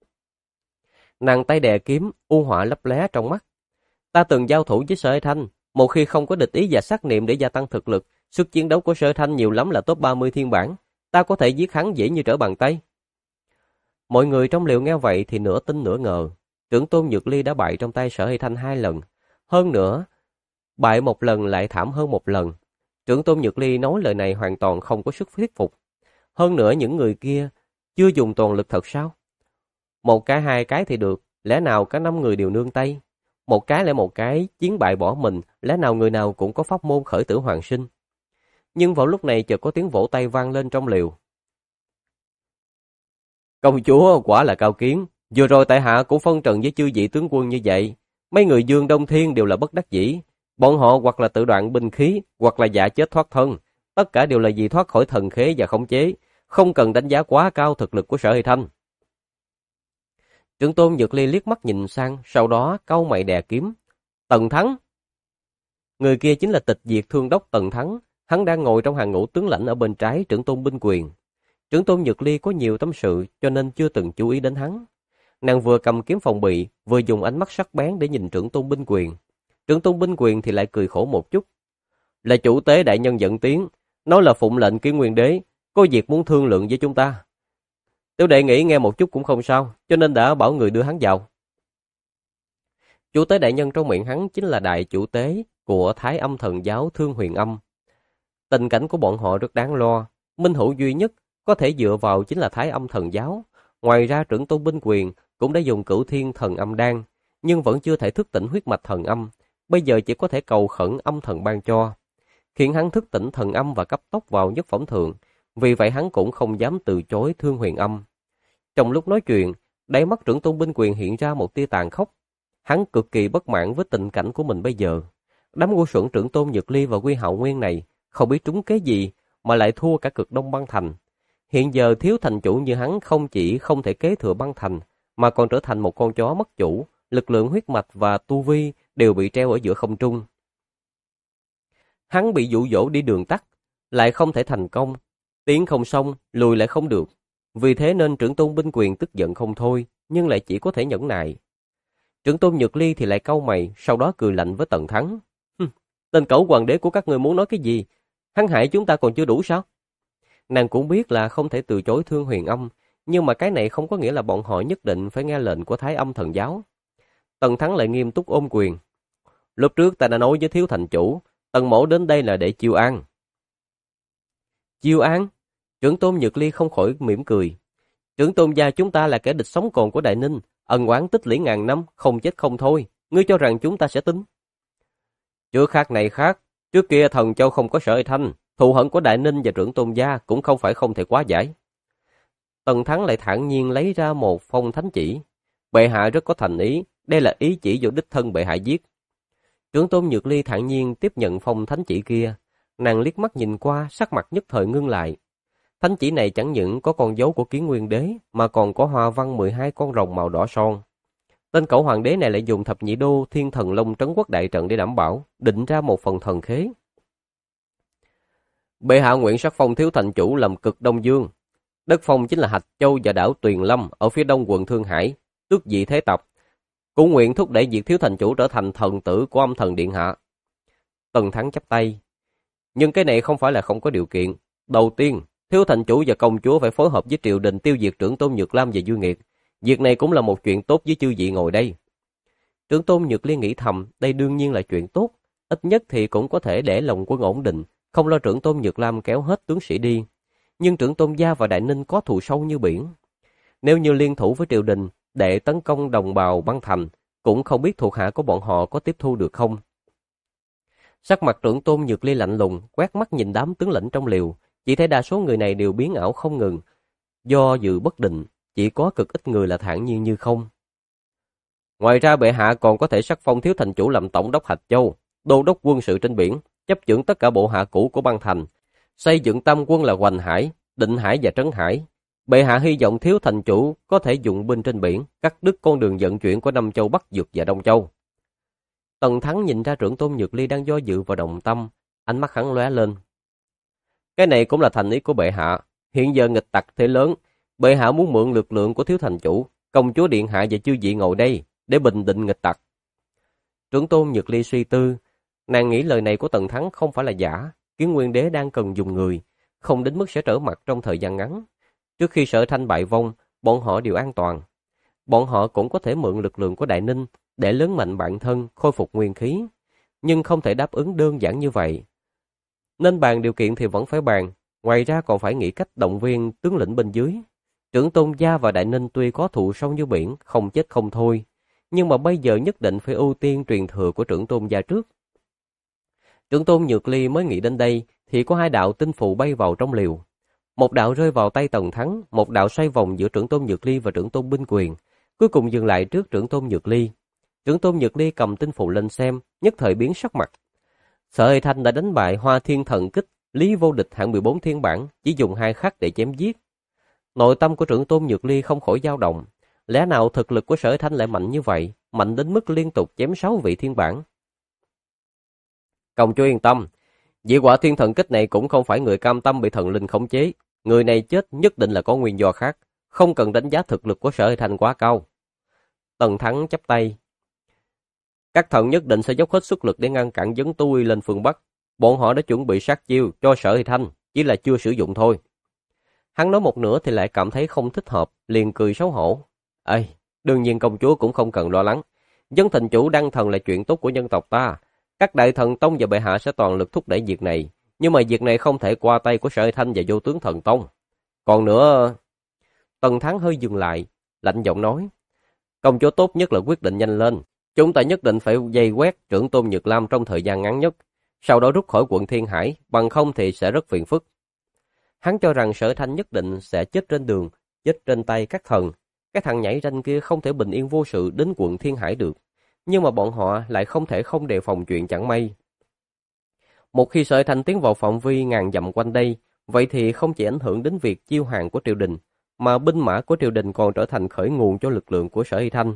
Nàng tay đè kiếm, u họa lấp lóe trong mắt. Ta từng giao thủ với Sở Thanh, một khi không có địch ý và sát niệm để gia tăng thực lực, sức chiến đấu của Sở Thanh nhiều lắm là top 30 thiên bản, ta có thể giết hắn dễ như trở bàn tay. Mọi người trong liều nghe vậy thì nửa tin nửa ngờ. Trưởng tôn Nhược Ly đã bại trong tay Sở Thanh 2 lần, hơn nữa bại một lần lại thảm hơn một lần. Trưởng tôn Nhược Ly nói lời này hoàn toàn không có sức thuyết phục. Hơn nữa những người kia chưa dùng toàn lực thật sao? Một cái 2 cái thì được, lẽ nào cả 5 người đều nương tay? Một cái lại một cái chiến bại bỏ mình, lẽ nào người nào cũng có pháp môn khởi tử hoàn sinh? Nhưng vào lúc này chợt có tiếng vỗ tay vang lên trong liều. Công chúa quả là cao kiến, vừa rồi tại hạ cũng phân trần với chư vị tướng quân như vậy. Mấy người Dương Đông Thiên đều là bất đắc dĩ. Bọn họ hoặc là tự đoạn binh khí, hoặc là giả chết thoát thân. Tất cả đều là vì thoát khỏi thần khế và khống chế. Không cần đánh giá quá cao thực lực của Sở Hy Thanh. Trưởng tôn Nhược Ly liếc mắt nhìn sang, sau đó cau mày đè kiếm. Tần Thắng. Người kia chính là Tịch Diệt Thương Đốc Tần Thắng. Hắn đang ngồi trong hàng ngũ tướng lãnh ở bên trái trưởng tôn Binh Quyền. Trưởng tôn Nhược Ly có nhiều tâm sự cho nên chưa từng chú ý đến hắn. Nàng vừa cầm kiếm phòng bị, vừa dùng ánh mắt sắc bén để nhìn trưởng tôn Binh Quyền. Trưởng tôn Binh Quyền thì lại cười khổ một chút. Là chủ tế đại nhân dẫn tiếng, nói là phụng lệnh Kiến Nguyên Đế, có việc muốn thương lượng với chúng ta. Tiểu đệ nghĩ nghe một chút cũng không sao, cho nên đã bảo người đưa hắn vào. Chủ tế đại nhân trong miệng hắn chính là đại chủ tế của Thái Âm Thần Giáo Thương Huyền Âm. Tình cảnh của bọn họ rất đáng lo, minh hữu duy nhất có thể dựa vào chính là Thái Âm Thần Giáo. Ngoài ra trưởng tôn Binh Quyền cũng đã dùng Cửu Thiên Thần Âm Đan, nhưng vẫn chưa thể thức tỉnh huyết mạch thần âm, bây giờ chỉ có thể cầu khẩn âm thần ban cho, khiến hắn thức tỉnh thần âm và cấp tốc vào nhất phẩm thượng, vì vậy hắn cũng không dám từ chối Thương Huyền Âm. Trong lúc nói chuyện, đáy mắt trưởng tôn Binh Quyền hiện ra một tia tàn khốc. Hắn cực kỳ bất mãn với tình cảnh của mình bây giờ. Đám ngu xuẩn trưởng tôn Nhược Ly và Quy Hạo Nguyên này không biết trúng kế gì mà lại thua cả Cực Đông Băng Thành. Hiện giờ thiếu thành chủ như hắn không chỉ không thể kế thừa băng thành, mà còn trở thành một con chó mất chủ, lực lượng huyết mạch và tu vi đều bị treo ở giữa không trung. Hắn bị dụ dỗ đi đường tắt, lại không thể thành công, tiến không xong, lùi lại không được. Vì thế nên trưởng tôn Binh Quyền tức giận không thôi, nhưng lại chỉ có thể nhẫn nại. Trưởng tôn Nhược Ly thì lại cau mày, sau đó cười lạnh với Tần Thắng. Tên cẩu hoàng đế của các người muốn nói cái gì? Hắn hại chúng ta còn chưa đủ sao? Nàng cũng biết là không thể từ chối Thương Huyền Âm, nhưng mà cái này không có nghĩa là bọn họ nhất định phải nghe lệnh của Thái Âm Thần Giáo. Tần Thắng lại nghiêm túc ôm quyền. Lúc trước ta đã nói với thiếu thành chủ, Tần mỗ đến đây là để chiêu an. Chiêu an? Trưởng tôn Nhược Ly không khỏi mỉm cười. Trưởng tôn gia chúng ta là kẻ địch sống còn của Đại Ninh, ân oán tích lũy ngàn năm, không chết không thôi. Ngươi cho rằng chúng ta sẽ tin? Chưa khác này khác, trước kia Thần Châu không có Sở Thanh, thù hận của Đại Ninh và trưởng tôn gia cũng không phải không thể quá giải. Tần Thắng lại thản nhiên lấy ra một phong thánh chỉ. Bệ hạ rất có thành ý, đây là ý chỉ do đích thân bệ hạ viết. Trưởng tôn Nhược Ly thản nhiên tiếp nhận phong thánh chỉ kia, nàng liếc mắt nhìn qua, sắc mặt nhất thời ngưng lại. Thánh chỉ này chẳng những có con dấu của Kiến Nguyên Đế, mà còn có hoa văn 12 con rồng màu đỏ son. Tên cẩu hoàng đế này lại dùng thập nhị đô thiên thần long trấn quốc đại trận để đảm bảo, định ra một phần thần khế. Bệ hạ nguyện sắc phong thiếu thành chủ làm cực Đông Dương. Đất phong chính là Hạch Châu và đảo Tuyền Lâm ở phía đông quận Thương Hải, tước vị thế tập. Cũng nguyện thúc đẩy việc thiếu thành chủ trở thành thần tử của âm thần điện hạ. Tần Thắng chắp tay. Nhưng cái này không phải là không có điều kiện. Đầu tiên, thiếu thành chủ và công chúa phải phối hợp với triều đình tiêu diệt trưởng tôn Nhược Lam và Duy Nghiệt. Việc này cũng là một chuyện tốt với chư vị ngồi đây. Trưởng tôn Nhược Ly nghĩ thầm, đây đương nhiên là chuyện tốt. Ít nhất thì cũng có thể để lòng quân ổn định, không lo trưởng tôn Nhược Lam kéo hết tướng sĩ đi. Nhưng trưởng tôn Gia và Đại Ninh có thù sâu như biển. Nếu như liên thủ với triều đình để tấn công đồng bào băng thành, cũng không biết thuộc hạ của bọn họ có tiếp thu được không. Sắc mặt trưởng tôn Nhược Ly lạnh lùng, quét mắt nhìn đám tướng lĩnh trong liều, chỉ thấy đa số người này đều biến ảo không ngừng. Do dự bất định, chỉ có cực ít người là thản nhiên như không. Ngoài ra bệ hạ còn có thể sắc phong thiếu thành chủ làm tổng đốc Hạch Châu, đô đốc quân sự trên biển, chấp chưởng tất cả bộ hạ cũ của băng thành, xây dựng tam quân là Hoành Hải, Định Hải và Trấn Hải. Bệ hạ hy vọng thiếu thành chủ có thể dụng binh trên biển, cắt đứt con đường vận chuyển của Nam Châu, Bắc Dực và Đông Châu. Tần Thắng nhìn ra trưởng tôn Nhược Ly đang do dự và động tâm, ánh mắt hắn lóe lên. Cái này cũng là thành ý của bệ hạ. Hiện giờ nghịch tặc thế lớn, bệ hạ muốn mượn lực lượng của thiếu thành chủ, công chúa điện hạ và chư vị ngồi đây để bình định nghịch tặc. Trưởng tôn Nhược Ly suy tư, nàng nghĩ lời này của Tần Thắng không phải là giả. Kiến Nguyên đế đang cần dùng người, không đến mức sẽ trở mặt trong thời gian ngắn. Trước khi Sở Thanh bại vong, bọn họ đều an toàn. Bọn họ cũng có thể mượn lực lượng của Đại Ninh để lớn mạnh bản thân, khôi phục nguyên khí, nhưng không thể đáp ứng đơn giản như vậy. Nên bàn điều kiện thì vẫn phải bàn, ngoài ra còn phải nghĩ cách động viên tướng lĩnh bên dưới. Trưởng tôn Gia và Đại Ninh tuy có thù sâu như biển, không chết không thôi, nhưng mà bây giờ nhất định phải ưu tiên truyền thừa của trưởng tôn Gia trước. Trưởng tôn Nhược Ly mới nghĩ đến đây thì có hai đạo tinh phù bay vào trong liều. Một đạo rơi vào tay Tần Thắng, một đạo xoay vòng giữa trưởng tôn Nhược Ly và trưởng tôn Binh Quyền, cuối cùng dừng lại trước trưởng tôn Nhược Ly. Trưởng tôn Nhược Ly cầm tinh phù lên xem, nhất thời biến sắc mặt. Sở Hề Thanh đã đánh bại Hoa Thiên Thần Kích, Lý Vô Địch hạng 14 thiên bản, chỉ dùng 2 khắc để chém giết. Nội tâm của trưởng tôn Nhược Ly không khỏi dao động. Lẽ nào thực lực của Sở Hề Thanh lại mạnh như vậy, mạnh đến mức liên tục chém 6 vị thiên bản? Công chúa yên tâm, vị Hoa Thiên Thần Kích này cũng không phải người cam tâm bị thần linh khống chế. Người này chết nhất định là có nguyên do khác, không cần đánh giá thực lực của Sở Hề Thanh quá cao. Tần Thắng chắp tay. Các thần nhất định sẽ dốc hết sức lực để ngăn cản Vấn Tu Uy lên phương Bắc. Bọn họ đã chuẩn bị sát chiêu cho Sở Hề Thanh, chỉ là chưa sử dụng thôi. Hắn nói một nửa thì lại cảm thấy không thích hợp, liền cười xấu hổ. Ê, đương nhiên công chúa cũng không cần lo lắng. Vấn thành chủ đăng thần là chuyện tốt của nhân tộc ta. Các đại thần tông và bệ hạ sẽ toàn lực thúc đẩy việc này. Nhưng mà việc này không thể qua tay của Sở Hề Thanh và Vô Tướng Thần Tông. Còn nữa... Tần Thắng hơi dừng lại, lạnh giọng nói. Công chúa tốt nhất là quyết định nhanh lên. Chúng ta nhất định phải vây quét trưởng tôn Nhược Lam trong thời gian ngắn nhất. Sau đó rút khỏi quận Thiên Hải, bằng không thì sẽ rất phiền phức. Hắn cho rằng Sở Thanh nhất định sẽ chết trên đường, chết trên tay các thần. Cái thằng nhảy ranh kia không thể bình yên vô sự đến quận Thiên Hải được. Nhưng mà bọn họ lại không thể không đề phòng chuyện chẳng may. Một khi Sở Thanh tiến vào phạm vi ngàn dặm quanh đây, vậy thì không chỉ ảnh hưởng đến việc chiêu hàng của triều đình, mà binh mã của triều đình còn trở thành khởi nguồn cho lực lượng của Sở Hề Thanh.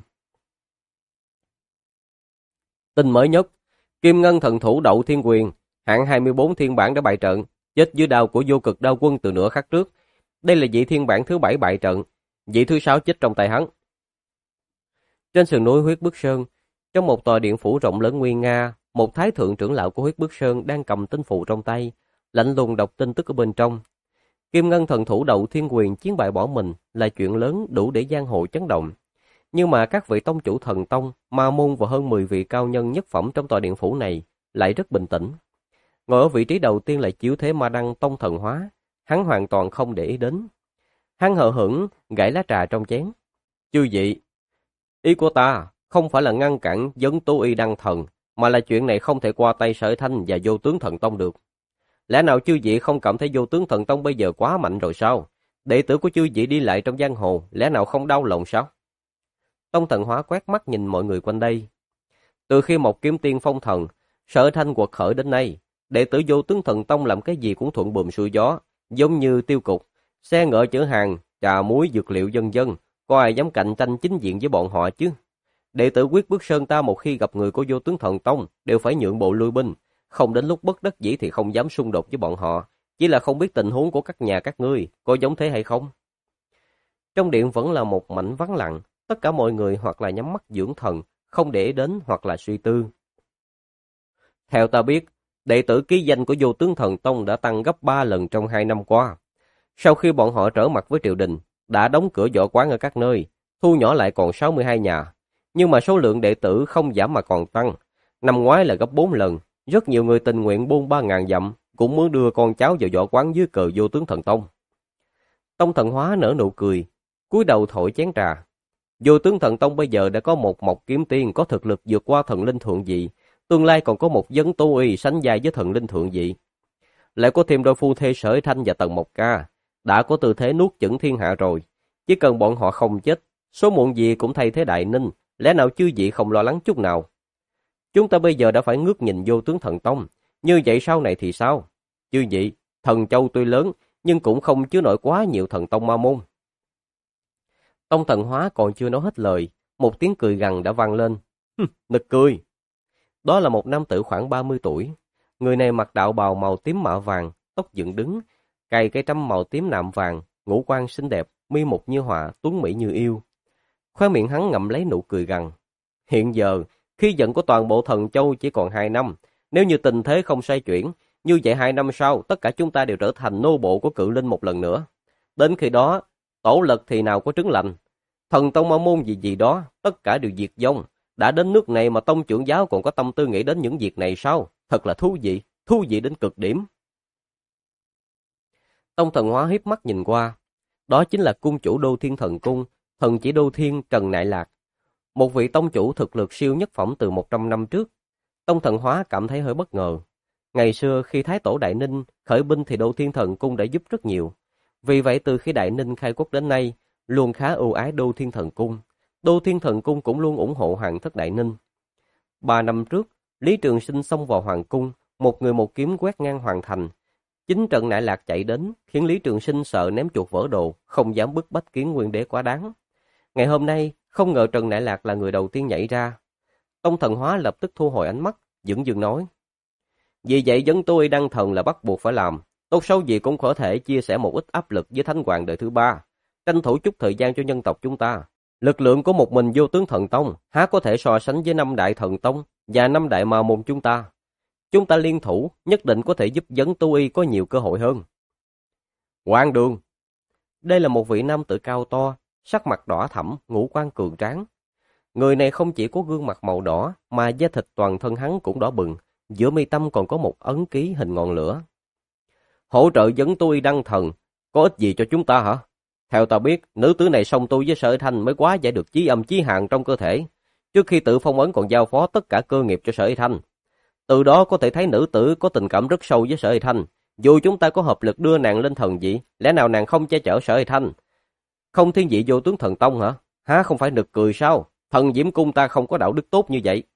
Tin mới nhất, Kim Ngân thần thủ Đậu Thiên Quyền, hạng 24 thiên bản đã bại trận, chết dưới đao của Vô Cực Đao Quân từ nửa khắc trước. Đây là vị thiên bản thứ 7 bại trận, vị thứ 6 chết trong tay hắn. Trên sườn núi Huyết Bức Sơn, trong một tòa điện phủ rộng lớn nguy nga, một thái thượng trưởng lão của Huyết Bức Sơn đang cầm tinh phù trong tay, lạnh lùng đọc tin tức ở bên trong. Kim Ngân thần thủ Đậu Thiên Quyền chiến bại bỏ mình là chuyện lớn đủ để giang hồ chấn động. Nhưng mà các vị tông chủ thần tông, ma môn và hơn 10 vị cao nhân nhất phẩm trong tòa điện phủ này lại rất bình tĩnh. Ngồi ở vị trí đầu tiên là Chiếu Thế Ma Đăng tông thần hóa, hắn hoàn toàn không để ý đến. Hắn hờ hững gãy lá trà trong chén. Chư vị, ý của ta không phải là ngăn cản Vấn Tu Y đăng thần, mà là chuyện này không thể qua tay Sở Thanh và Vô Tướng Thần Tông được. Lẽ nào chư vị không cảm thấy Vô Tướng Thần Tông bây giờ quá mạnh rồi sao? Đệ tử của chư vị đi lại trong giang hồ, lẽ nào không đau lòng sao? Tông thần hóa quét mắt nhìn mọi người quanh đây. Từ khi một kiếm tiên phong thần, Sở Thanh quật khởi đến nay, đệ tử Vô Tướng Thần Tông làm cái gì cũng thuận buồm xuôi gió, giống như tiêu cục, xe ngựa chở hàng, trà muối dược liệu vân vân, có ai dám cạnh tranh chính diện với bọn họ chứ? Đệ tử quyết bước sơn ta một khi gặp người của Vô Tướng Thần Tông đều phải nhượng bộ lui binh, không đến lúc bất đắc dĩ thì không dám xung đột với bọn họ, chỉ là không biết tình huống của các nhà các ngươi có giống thế hay không. Trong điện vẫn là một mảnh vắng lặng, tất cả mọi người hoặc là nhắm mắt dưỡng thần, không để đến hoặc là suy tư. Theo ta biết, đệ tử ký danh của Vô Tướng Thần Tông đã tăng gấp 3 lần trong 2 năm qua. Sau khi bọn họ trở mặt với triều đình, đã đóng cửa võ quán ở các nơi, thu nhỏ lại còn 62 nhà. Nhưng mà số lượng đệ tử không giảm mà còn tăng. Năm ngoái là gấp 4 lần, rất nhiều người tình nguyện buôn 3.000 dặm, cũng muốn đưa con cháu vào võ quán dưới cờ Vô Tướng Thần Tông. Tông Thần Hóa nở nụ cười, cúi đầu thổi chén trà. Vô Tướng Thần Tông bây giờ đã có một Mộc Kiếm Tiên có thực lực vượt qua thần linh thượng vị, tương lai còn có một Vấn Tố Y sánh vai với thần linh thượng vị. Lại có thêm đôi phu thê Sở Thanh và Tần Mộc Ca, đã có tư thế nuốt chửng thiên hạ rồi. Chỉ cần bọn họ không chết, số muộn gì cũng thay thế Đại Ninh, lẽ nào chư vị không lo lắng chút nào? Chúng ta bây giờ đã phải ngước nhìn Vô Tướng Thần Tông, như vậy sau này thì sao? Chư vị, Thần Châu tuy lớn, nhưng cũng không chứa nổi quá nhiều thần tông ma môn. Tông Thần Hóa còn chưa nói hết lời, một tiếng cười gằn đã vang lên. Nực cười. Đó là một nam tử khoảng 30 tuổi. Người này mặc đạo bào màu tím mạ vàng, tóc dựng đứng, cài cây trâm màu tím nạm vàng, ngũ quan xinh đẹp, mi mục như họa, tuấn mỹ như yêu. Khóe miệng hắn ngậm lấy nụ cười gằn. Hiện giờ, khí vận của toàn bộ Thần Châu chỉ còn 2 năm. Nếu như tình thế không xoay chuyển, như vậy 2 năm sau, tất cả chúng ta đều trở thành nô bộ của Cự Linh một lần nữa. Đến khi đó, tổ lực thì nào có trứng lành. Thần tông ma môn gì gì đó, tất cả đều diệt vong. Đã đến nước này mà tông trưởng giáo còn có tâm tư nghĩ đến những việc này sao? Thật là thú vị đến cực điểm. Tông Thần Hóa hiếp mắt nhìn qua. Đó chính là cung chủ Đô Thiên Thần Cung, thần chỉ Đô Thiên Trần Nại Lạc. Một vị tông chủ thực lực siêu nhất phẩm từ 100 năm trước. Tông Thần Hóa cảm thấy hơi bất ngờ. Ngày xưa khi Thái Tổ Đại Ninh khởi binh thì Đô Thiên Thần Cung đã giúp rất nhiều. Vì vậy từ khi Đại Ninh khai quốc đến nay, luôn khá ưu ái Đô Thiên Thần Cung. Đô Thiên Thần Cung cũng luôn ủng hộ Hoàng thất Đại Ninh. 3 năm trước, Lý Trường Sinh xông vào Hoàng cung, một người một kiếm quét ngang hoàng thành. Chính Trần Nại Lạc chạy đến, khiến Lý Trường Sinh sợ ném chuột vỡ đồ, không dám bức bách Kiến Nguyên Đế quá đáng. Ngày hôm nay, không ngờ Trần Nại Lạc là người đầu tiên nhảy ra. Tông Thần Hóa lập tức thu hồi ánh mắt, dửng dưng nói. Vì vậy Vấn tôi đăng thần là bắt buộc phải làm. Tốt xấu gì cũng có thể chia sẻ một ít áp lực với Thánh Hoàng đời thứ 3. Tranh thủ chút thời gian cho nhân tộc chúng ta. Lực lượng của một mình Vô Tướng Thần Tông há có thể so sánh với 5 đại thần tông và 5 đại ma môn chúng ta. Chúng ta liên thủ nhất định có thể giúp Vấn Tu Y có nhiều cơ hội hơn. Quang Đường. Đây là một vị nam tử cao to, sắc mặt đỏ thẫm, ngũ quan cường tráng. Người này không chỉ có gương mặt màu đỏ mà da thịt toàn thân hắn cũng đỏ bừng, giữa mi tâm còn có một ấn ký hình ngọn lửa. Hỗ trợ Vấn Tu Y đăng thần, có ích gì cho chúng ta hả? Theo ta biết, nữ tử này song tu với Sở Thanh mới quá giải được chí âm chí hạn trong cơ thể. Trước khi tự phong ấn còn giao phó tất cả cơ nghiệp cho Sở Thanh. Từ đó có thể thấy nữ tử có tình cảm rất sâu với Sở Thanh. Dù chúng ta có hợp lực đưa nàng lên thần vị, lẽ nào nàng không che chở Sở Thanh? Không thiên vị Vô Tướng Thần Tông hả? Há không phải nực cười sao? Thần Diễm Cung ta không có đạo đức tốt như vậy.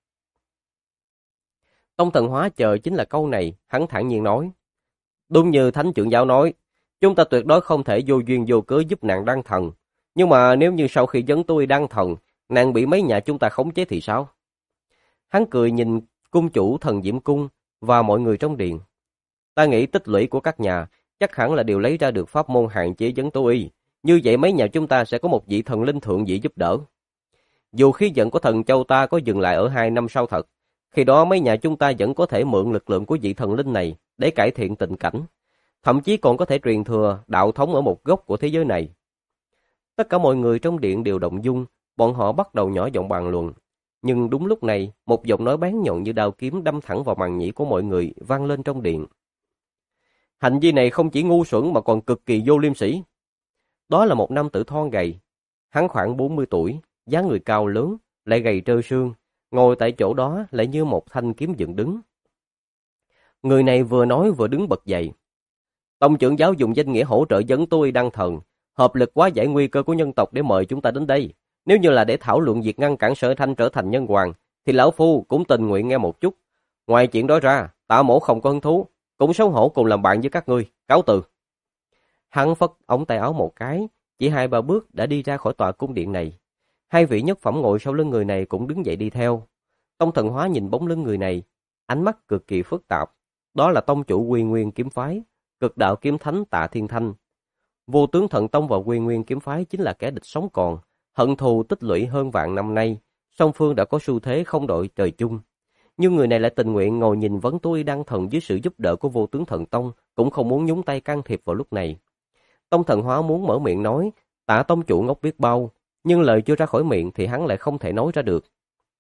Tông Thần Hóa chờ chính là câu này, hắn thản nhiên nói. Đúng như Thánh trưởng giáo nói, chúng ta tuyệt đối không thể vô duyên vô cớ giúp nàng đăng thần. Nhưng mà nếu như sau khi Vấn tôi đăng thần, nàng bị mấy nhà chúng ta khống chế thì sao? Hắn cười nhìn cung chủ Thần Diễm Cung và mọi người trong điện. Ta nghĩ tích lũy của các nhà chắc hẳn là đều lấy ra được pháp môn hạn chế Vấn Tố Y. Như vậy mấy nhà chúng ta sẽ có một vị thần linh thượng vị giúp đỡ. Dù khí vận của Thần Châu ta có dừng lại ở 2 năm sau thật, khi đó mấy nhà chúng ta vẫn có thể mượn lực lượng của vị thần linh này để cải thiện tình cảnh. Thậm chí còn có thể truyền thừa đạo thống ở một góc của thế giới này. Tất cả mọi người trong điện đều động dung, bọn họ bắt đầu nhỏ giọng bàn luận. Nhưng đúng lúc này, một giọng nói bén nhọn như đao kiếm đâm thẳng vào màng nhĩ của mọi người vang lên trong điện. Hành vi này không chỉ ngu xuẩn mà còn cực kỳ vô liêm sỉ. Đó là một nam tử thon gầy. Hắn khoảng 40 tuổi, dáng người cao lớn, lại gầy trơ xương, ngồi tại chỗ đó lại như một thanh kiếm dựng đứng. Người này vừa nói vừa đứng bật dậy. Tông trưởng giáo dùng danh nghĩa hỗ trợ Vấn tôi đăng thần, hợp lực hóa giải nguy cơ của nhân tộc để mời chúng ta đến đây. Nếu như là để thảo luận việc ngăn cản Sở Thanh trở thành nhân hoàng, thì lão phu cũng tình nguyện nghe một chút. Ngoài chuyện đó ra, Tạ mỗ không có hứng thú, cũng xấu hổ cùng làm bạn với các ngươi, cáo từ. Hắn phất ống tay áo một cái, chỉ 2-3 bước đã đi ra khỏi tòa cung điện này. Hai vị nhất phẩm ngồi sau lưng người này cũng đứng dậy đi theo. Tông Thần Hóa nhìn bóng lưng người này, ánh mắt cực kỳ phức tạp. Đó là tông chủ Quy Nguyên kiếm phái, Cực Đạo kiếm thánh Tạ Thiên Thanh. Vô Tướng Thần Tông và Quy Nguyên kiếm phái chính là kẻ địch sống còn, hận thù tích lũy hơn vạn năm nay, song phương đã có xu thế không đội trời chung. Nhưng người này lại tình nguyện ngồi nhìn vấn tôi đăng thần dưới sự giúp đỡ của Vô Tướng Thần Tông, cũng không muốn nhúng tay can thiệp vào lúc này. Tông Thần Hóa muốn mở miệng nói, Tạ tông chủ ngốc biết bao, nhưng lời chưa ra khỏi miệng thì hắn lại không thể nói ra được.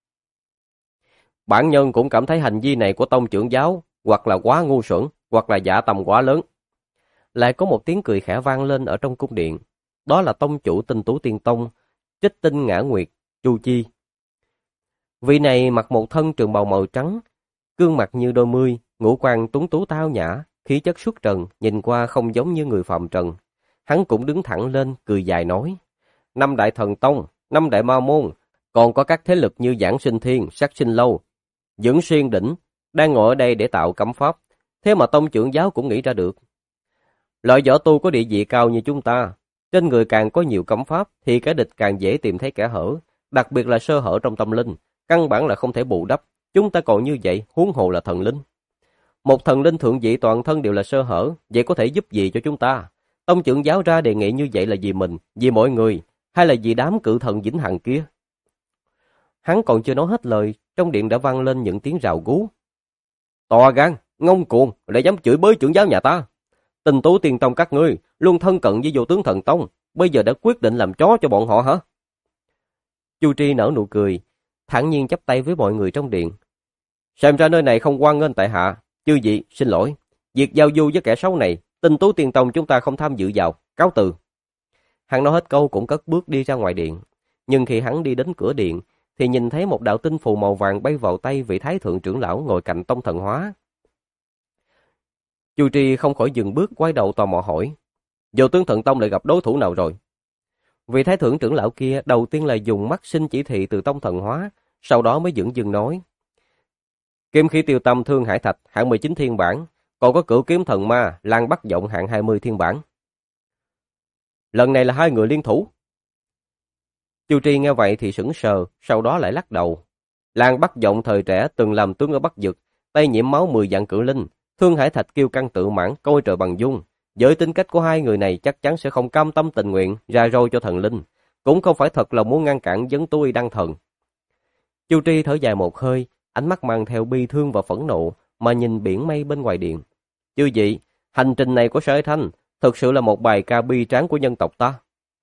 Bản nhân cũng cảm thấy hành vi này của tông trưởng giáo hoặc là quá ngu xuẩn, hoặc là dạ tầm quá lớn. Lại có một tiếng cười khẽ vang lên ở trong cung điện. Đó là tông chủ Tinh Tú Tiên Tông, Trích Tinh Ngã Nguyệt, Chu Chi. Vị này mặc một thân trường bào màu trắng, gương mặt như đôi mươi, ngũ quan tuấn tú tao nhã, khí chất xuất trần, nhìn qua không giống như người phàm trần. Hắn cũng đứng thẳng lên, cười dài nói: Năm đại thần tông, năm đại ma môn, còn có các thế lực như Giảng Sinh Thiên, Sát Sinh Lâu, Dưỡng Xuyên Đỉnh, đang ngồi ở đây để tạo cấm pháp. Thế mà tông trưởng giáo cũng nghĩ ra được. Loại võ tu có địa vị cao như chúng ta, trên người càng có nhiều cấm pháp thì kẻ địch càng dễ tìm thấy kẽ hở, đặc biệt là sơ hở trong tâm linh, căn bản là không thể bù đắp. Chúng ta còn như vậy, huống hồ là thần linh. Một thần linh thượng vị toàn thân đều là sơ hở, vậy có thể giúp gì cho chúng ta? Tông trưởng giáo ra đề nghị như vậy là vì mình, vì mọi người, hay là vì đám cự thần vĩnh hằng kia? Hắn còn chưa nói hết lời, trong điện đã vang lên những tiếng rào rú. To gan, ngông cuồng, lại dám chửi bới trưởng giáo nhà ta. Tinh Tú Tiên Tông các ngươi luôn thân cận với Vô Tướng Thần Tông, bây giờ đã quyết định làm chó cho bọn họ hả? Chu Tri nở nụ cười, thản nhiên chắp tay với mọi người trong điện. Xem ra nơi này không hoan nghênh tại hạ, chư vị xin lỗi, việc giao du với kẻ xấu này, Tinh Tú Tiên Tông chúng ta không tham dự vào, cáo từ. Hắn nói hết câu cũng cất bước đi ra ngoài điện, nhưng khi hắn đi đến cửa điện thì nhìn thấy một đạo tinh phù màu vàng bay vào tay vị thái thượng trưởng lão ngồi cạnh Tông Thần Hóa. Chu Tri không khỏi dừng bước, quay đầu tò mò hỏi: Vô Tướng Thần Tông lại gặp đối thủ nào rồi? Vị thái thượng trưởng lão kia đầu tiên là dùng mắt xin chỉ thị từ Tông Thần Hóa, sau đó mới dửng dưng nói: Kiếm khí tiêu tâm Thương Hải Thạch hạng 19 thiên bản, còn có Cửu Kiếm Thần Ma Lan Bắc Vọng hạng 20 thiên bản. Lần này là hai người liên thủ. Chu Tri nghe vậy thì sững sờ, sau đó lại lắc đầu. Lan Bắc Vọng thời trẻ từng làm tướng ở Bắc Vực, tay nhiễm máu 10 vạn cự linh. Thương Hải Thạch kiêu căng tự mãn, coi trời bằng dung. Với tính cách của hai người này chắc chắn sẽ không cam tâm tình nguyện ra roi cho thần linh, cũng không phải thật là muốn ngăn cản vấn tôi đăng thần. Chu Tri thở dài một hơi, ánh mắt mang theo bi thương và phẫn nộ mà nhìn biển mây bên ngoài điện. Chư vị, hành trình này của Sở Thanh thực sự là một bài ca bi tráng của nhân tộc ta.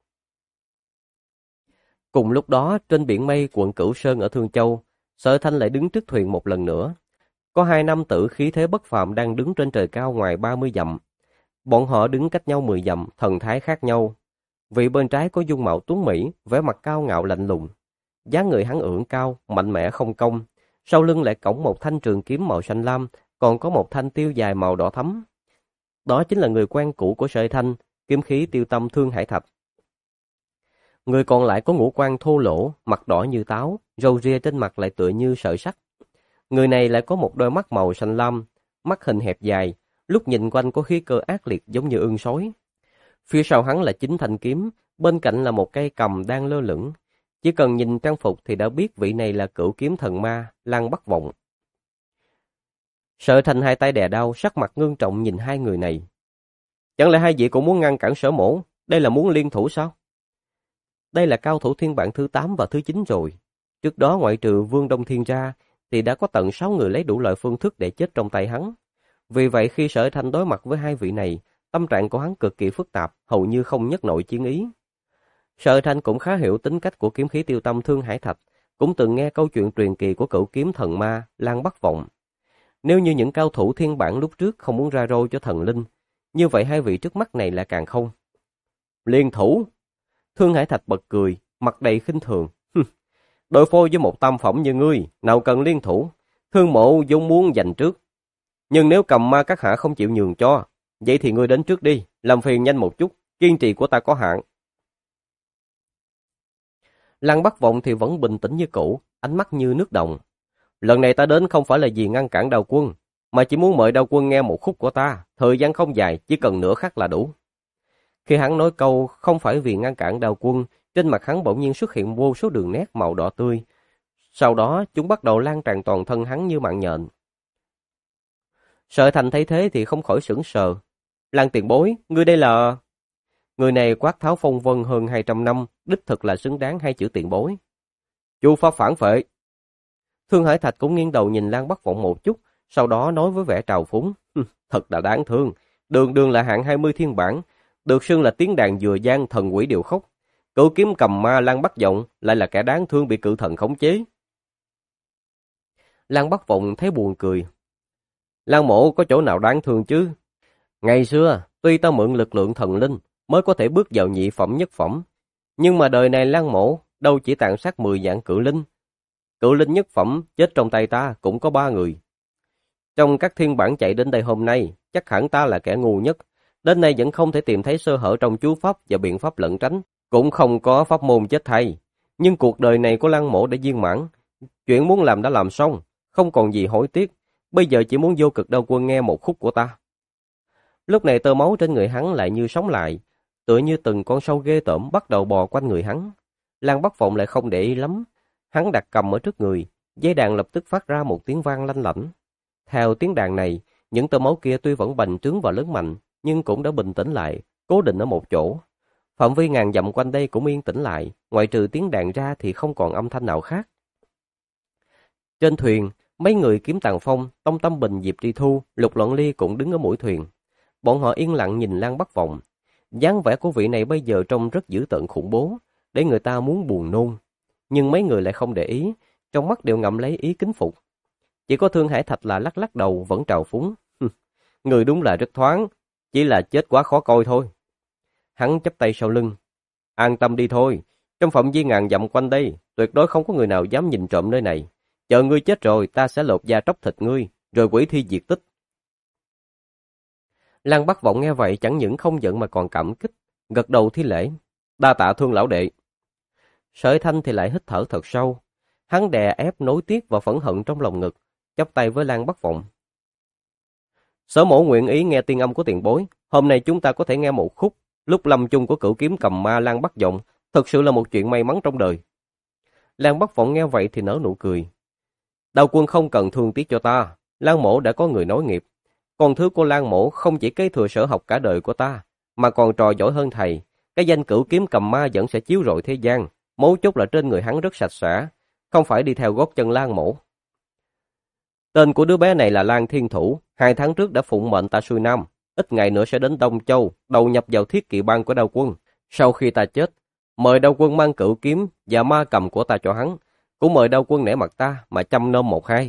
Cùng lúc đó, trên biển mây quận Cửu Sơn ở Thương Châu, Sở Thanh lại đứng trước thuyền một lần nữa. Có hai nam tử khí thế bất phàm đang đứng trên trời cao ngoài 30 dặm. Bọn họ đứng cách nhau 10 dặm, thần thái khác nhau. Vị bên trái có dung mạo tuấn mỹ, vẻ mặt cao ngạo lạnh lùng. Dáng người hắn ưỡn cao, mạnh mẽ không cong. Sau lưng lại cõng một thanh trường kiếm màu xanh lam, còn có một thanh tiêu dài màu đỏ thắm. Đó chính là người quen cũ của Sở Thanh, kiếm khí tiêu tâm Thương Hải Thạch. Người còn lại có ngũ quan thô lỗ, mặt đỏ như táo, râu ria trên mặt lại tựa như sợi sắt. Người này lại có một đôi mắt màu xanh lam, mắt hình hẹp dài, lúc nhìn quanh có khí cơ ác liệt giống như ưng sói. Phía sau hắn là 9 thanh kiếm, bên cạnh là một cây cầm đang lơ lửng. Chỉ cần nhìn trang phục thì đã biết vị này là Cửu Kiếm Thần Ma, Lan Bắc Vọng. Sở Thanh hai tay đè đau, sắc mặt ngưng trọng nhìn hai người này. Chẳng lẽ hai vị cũng muốn ngăn cản Sở Mỗ? Đây là muốn liên thủ sao? Đây là cao thủ thiên bản thứ 8 và thứ 9 rồi. Trước đó ngoại trừ Vương Đông Thiên ra, thì đã có tận 6 người lấy đủ loại phương thức để chết trong tay hắn. Vì vậy khi Sở Thanh đối mặt với hai vị này, tâm trạng của hắn cực kỳ phức tạp, hầu như không nhất nội chiến ý. Sở Thanh cũng khá hiểu tính cách của kiếm khí tiêu tâm Thương Hải Thạch, cũng từng nghe câu chuyện truyền kỳ của Cửu Kiếm Thần Ma Lan Bắc Vọng. Nếu như những cao thủ thiên bản lúc trước không muốn ra roi cho thần linh, như vậy hai vị trước mắt này lại càng không. Liên thủ? Thương Hải Thạch bật cười, mặt đầy khinh thường. Đối phó với một tam phẩm như ngươi, nào cần liên thủ, Thương Mộ vốn muốn giành trước. Nhưng nếu Cầm Ma các hạ không chịu nhường cho, vậy thì ngươi đến trước đi, làm phiền nhanh một chút, kiên trì của ta có hạn. Lan Bắc Vọng thì vẫn bình tĩnh như cũ, ánh mắt như nước đồng. Lần này ta đến không phải là vì ngăn cản Đao Quân, mà chỉ muốn mời Đao Quân nghe một khúc của ta, thời gian không dài, chỉ cần nửa khắc là đủ. Khi hắn nói câu không phải vì ngăn cản Đao Quân, Trên mặt hắn bỗng nhiên xuất hiện vô số đường nét màu đỏ tươi. Sau đó chúng bắt đầu lan tràn toàn thân hắn như mạng nhện. Sở Thành thấy thế thì không khỏi sững sờ. Lan tiền bối, ngươi đây là... Người này quát tháo phong vân hơn 200 năm, đích thực là xứng đáng hai chữ tiền bối. Chu pháp phản phệ. Thương Hải Thạch cũng nghiêng đầu nhìn Lan Bắc Vọng một chút, sau đó nói với vẻ trào phúng. Thật là đáng thương, đường đường là hạng 20 thiên bản, được xưng là tiếng đàn dừa dang thần quỷ điều khóc. Cửu kiếm cầm ma Lan Bắc Vọng lại là kẻ đáng thương bị cự thần khống chế. Lan Bắc Vọng thấy buồn cười. Lan mộ có chỗ nào đáng thương chứ? Ngày xưa, tuy ta mượn lực lượng thần linh mới có thể bước vào nhị phẩm nhất phẩm, nhưng mà đời này Lan mộ đâu chỉ tàn sát 10 vạn cự linh. Cự linh nhất phẩm chết trong tay ta cũng có 3 người. Trong các thiên bản chạy đến đây hôm nay, chắc hẳn ta là kẻ ngu nhất. Đến nay vẫn không thể tìm thấy sơ hở trong chú pháp và biện pháp lẩn tránh, cũng không có pháp môn chết thay. Nhưng cuộc đời này của Lan mộ đã viên mãn, chuyện muốn làm đã làm xong, không còn gì hối tiếc. Bây giờ chỉ muốn vô cực đao quân nghe một khúc của ta. Lúc này tơ máu trên người hắn lại như sống lại, tựa như từng con sâu ghê tởm bắt đầu bò quanh người hắn. Lan Bắc Vọng lại không để ý lắm. Hắn đặt cầm ở trước người, dây đàn lập tức phát ra một tiếng vang lanh lảnh. Theo tiếng đàn này, những tơ máu kia tuy vẫn bành trướng và lớn mạnh, nhưng cũng đã bình tĩnh lại, cố định ở một chỗ. Phạm vi ngàn dặm quanh đây cũng yên tĩnh lại, ngoại trừ tiếng đàn ra thì không còn âm thanh nào khác. Trên thuyền, mấy người Kiếm Tàng Phong, Tông Tâm Bình, Diệp Tri Thu, Lục Loạn Ly cũng đứng ở mũi thuyền. Bọn họ yên lặng nhìn Lan Bắc Vọng. Dáng vẻ của vị này bây giờ trông rất dữ tợn khủng bố, để người ta muốn buồn nôn. Nhưng mấy người lại không để ý, trong mắt đều ngậm lấy ý kính phục. Chỉ có Thương Hải Thạch là lắc lắc đầu vẫn trào phúng. Người đúng là rất thoáng, chỉ là chết quá khó coi thôi. Hắn chắp tay sau lưng. An tâm đi thôi, trong phạm vi ngàn dặm quanh đây, tuyệt đối không có người nào dám nhìn trộm nơi này. Chờ ngươi chết rồi, ta sẽ lột da tróc thịt ngươi, rồi quỷ thi diệt tích. Lan Bắc Vọng nghe vậy chẳng những không giận mà còn cảm kích, gật đầu thi lễ. Đa tạ Thương lão đệ. Sở Thanh thì lại hít thở thật sâu. Hắn đè ép nối tiếc và phẫn hận trong lòng ngực, chắp tay với Lan Bắc Vọng. Sở mổ nguyện ý nghe tiên âm của tiền bối, hôm nay chúng ta có thể nghe một khúc lúc lâm chung của cửu kiếm cầm ma Lan Bắc Vọng, thật sự là một chuyện may mắn trong đời. Lan Bắc Vọng nghe vậy thì nở nụ cười. Đao quân không cần thương tiếc cho ta, Lan mổ đã có người nối nghiệp. Còn thứ của Lan mổ không chỉ kế thừa sở học cả đời của ta, mà còn trò giỏi hơn thầy. Cái danh cửu kiếm cầm ma vẫn sẽ chiếu rọi thế gian, mấu chốt là trên người hắn rất sạch sẽ, không phải đi theo gót chân Lan mổ. Tên của đứa bé này là Lan Thiên Thủ, 2 tháng trước đã phụng mệnh ta xuôi nam, ít ngày nữa sẽ đến Đông Châu, đầu nhập vào thiết kỵ bang của Đao quân. Sau khi ta chết, mời Đao quân mang cửu kiếm và ma cầm của ta cho hắn, cũng mời Đao quân nể mặt ta mà chăm nom một hai.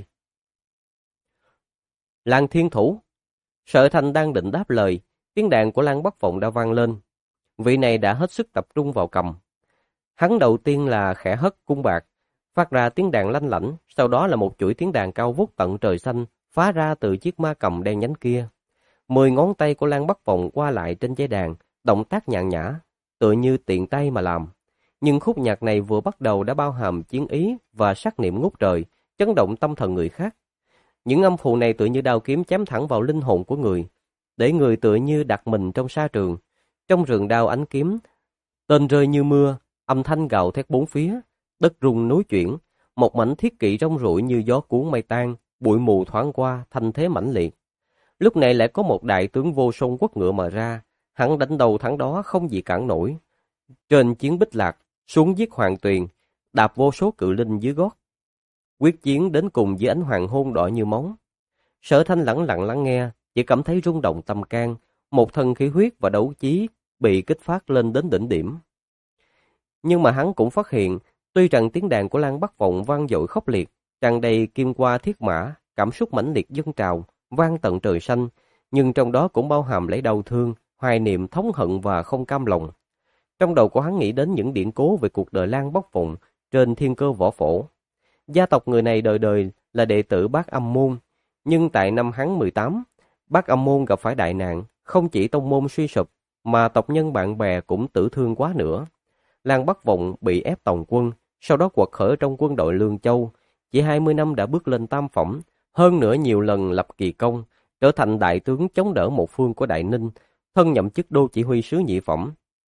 Lan Thiên Thủ. Sở Thanh đang định đáp lời, tiếng đàn của Lan Bắc Vọng đã vang lên. Vị này đã hết sức tập trung vào cầm. Hắn đầu tiên là khẽ hất cung bạc, phát ra tiếng đàn lanh lảnh, sau đó là một chuỗi tiếng đàn cao vút tận trời xanh, phá ra từ chiếc ma cầm đen nhánh kia. 10 ngón tay của Lan Bắc Vọng qua lại trên dây đàn, động tác nhàn nhã, tựa như tiện tay mà làm. Nhưng khúc nhạc này vừa bắt đầu đã bao hàm chiến ý và sắc niệm ngút trời, chấn động tâm thần người khác. Những âm phụ này tựa như đao kiếm chém thẳng vào linh hồn của người, để người tựa như đặt mình trong sa trường. Trong rừng đao ánh kiếm, tên rơi như mưa, âm thanh gào thét bốn phía, đất rung núi chuyển, một mảnh thiết kỵ rong ruổi như gió cuốn mây tan, bụi mù thoáng qua, thanh thế mãnh liệt. Lúc này lại có một đại tướng vô song quất ngựa mà ra, hắn đánh đầu thắng đó không gì cản nổi. Trên chiến bích lạc, xuống giết hoàng tuyền, đạp vô số cự linh dưới gót. Quyết chiến đến cùng với ánh hoàng hôn đỏ như máu. Sở Thanh lẳng lặng lắng nghe, chỉ cảm thấy rung động tâm can, một thân khí huyết và đấu chí bị kích phát lên đến đỉnh điểm. Nhưng mà hắn cũng phát hiện, tuy rằng tiếng đàn của Lan Bắc Vọng vang dội khốc liệt, tràn đầy kim qua thiết mã, cảm xúc mãnh liệt dâng trào, vang tận trời xanh, nhưng trong đó cũng bao hàm lấy đau thương, hoài niệm, thống hận và không cam lòng. Trong đầu của hắn nghĩ đến những điển cố về cuộc đời Lan Bắc Vọng trên thiên cơ võ phổ. Gia tộc người này đời đời là đệ tử Bát Âm môn, nhưng tại năm hắn 18, Bát Âm môn gặp phải đại nạn, không chỉ tông môn suy sụp, mà tộc nhân bạn bè cũng tử thương quá nữa. Lan Bắc Vọng bị ép tòng quân, sau đó quật khởi trong quân đội Lương Châu, chỉ 20 năm đã bước lên tam phẩm, hơn nữa nhiều lần lập kỳ công, trở thành đại tướng chống đỡ một phương của Đại Ninh, thân nhậm chức đô chỉ huy sứ nhị phẩm.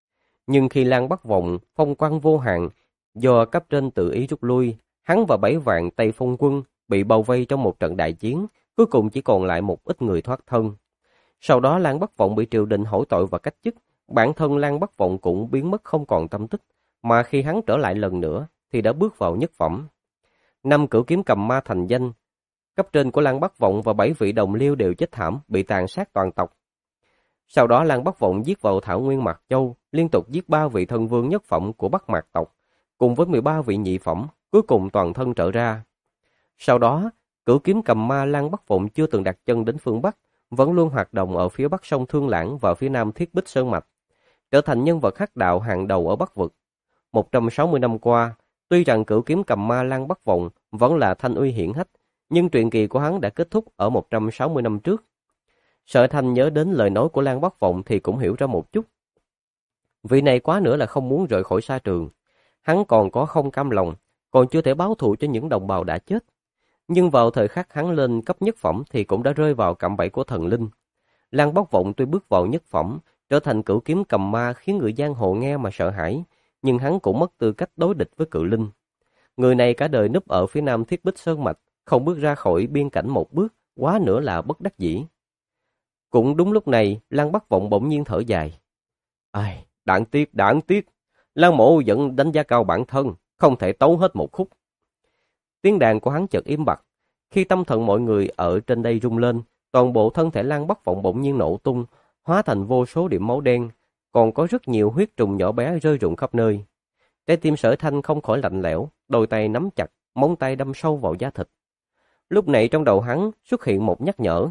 Nhưng khi Lan Bắc Vọng phong quang vô hạn, do cấp trên tự ý rút lui, hắn và 7 vạn Tây Phong quân bị bao vây trong một trận đại chiến, cuối cùng chỉ còn lại một ít người thoát thân. Sau đó Lan Bắc Vọng bị triều đình hỏi tội và cách chức, bản thân Lan Bắc Vọng cũng biến mất không còn tâm tích, mà khi hắn trở lại lần nữa thì đã bước vào nhất phẩm. 5 cửu kiếm cầm ma thành danh, cấp trên của Lan Bắc Vọng và 7 vị đồng liêu đều chết thảm, bị tàn sát toàn tộc. Sau đó Lan Bắc Vọng giết vào Thảo Nguyên Mạc Châu, liên tục giết 3 vị thân vương nhất phẩm của Bắc Mạc tộc, cùng với 13 vị nhị phẩm, cuối cùng toàn thân trở ra. Sau đó, cửu kiếm cầm ma Lan Bắc Vọng chưa từng đặt chân đến phương Bắc, vẫn luôn hoạt động ở phía bắc sông Thương Lãng và phía nam Thiết Bích Sơn Mạch, trở thành nhân vật hắc đạo hàng đầu ở Bắc Vực. 160 năm qua, tuy rằng cửu kiếm cầm ma Lan Bắc Vọng vẫn là thanh uy hiển hách, nhưng truyền kỳ của hắn đã kết thúc ở 160 năm trước. Sở Thanh nhớ đến lời nói của Lan Bắc Vọng thì cũng hiểu ra một chút. Vị này quá nữa là không muốn rời khỏi sa trường. Hắn còn có không cam lòng, còn chưa thể báo thù cho những đồng bào đã chết. Nhưng vào thời khắc hắn lên cấp nhất phẩm thì cũng đã rơi vào cạm bẫy của thần linh. Lan Bắc Vọng tuy bước vào nhất phẩm, trở thành cửu kiếm cầm ma khiến người giang hồ nghe mà sợ hãi, nhưng hắn cũng mất tư cách đối địch với cự linh. Người này cả đời núp ở phía nam Thiết Bích Sơn Mạch, không bước ra khỏi biên cảnh một bước, quá nữa là bất đắc dĩ. Cũng đúng lúc này, Lan Bắc Vọng bỗng nhiên thở dài. Ai, đáng tiếc. Lan mộ vẫn đánh giá cao bản thân, không thể tấu hết một khúc. Tiếng đàn của hắn chợt im bặt. Khi tâm thần mọi người ở trên đây rung lên, toàn bộ thân thể Lan Bắc Vọng bỗng nhiên nổ tung, hóa thành vô số điểm máu đen, còn có rất nhiều huyết trùng nhỏ bé rơi rụng khắp nơi. Trái tim Sở Thanh không khỏi lạnh lẽo, đôi tay nắm chặt, móng tay đâm sâu vào da thịt. Lúc này trong đầu hắn xuất hiện một nhắc nhở.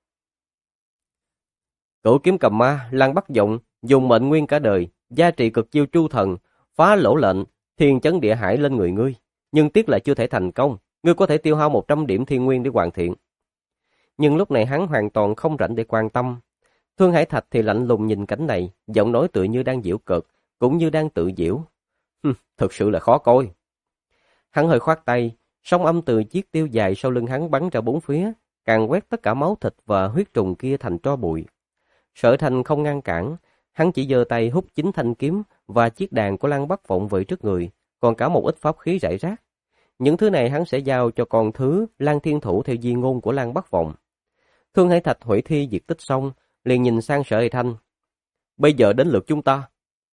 Cửu kiếm cầm ma, Lan Bắc Vọng, dùng mệnh nguyên cả đời, gia trị cực chiêu chu thần, phá lỗ lệnh, thiên chấn địa hải lên người ngươi. Nhưng tiếc là chưa thể thành công, ngươi có thể tiêu hao 100 điểm thiên nguyên để hoàn thiện. Nhưng lúc này hắn hoàn toàn không rảnh để quan tâm. Thương Hải Thạch thì lạnh lùng nhìn cảnh này, giọng nói tựa như đang giễu cợt, cũng như đang tự giễu. Thực sự là khó coi. Hắn hơi khoát tay, sóng âm từ chiếc tiêu dài sau lưng hắn bắn ra bốn phía, càng quét tất cả máu thịt và huyết trùng kia thành tro bụi. Sở Thanh không ngăn cản, hắn chỉ giơ tay hút chính thanh kiếm và chiếc đàn của Lan Bắc Vọng về trước người, còn cả một ít pháp khí rải rác. Những thứ này hắn sẽ giao cho con thứ Lan Thiên Thủ theo di ngôn của Lan Bắc Vọng. Thương Hải Thạch hủy thi diệt tích xong, liền nhìn sang Sở Thanh. Bây giờ đến lượt chúng ta.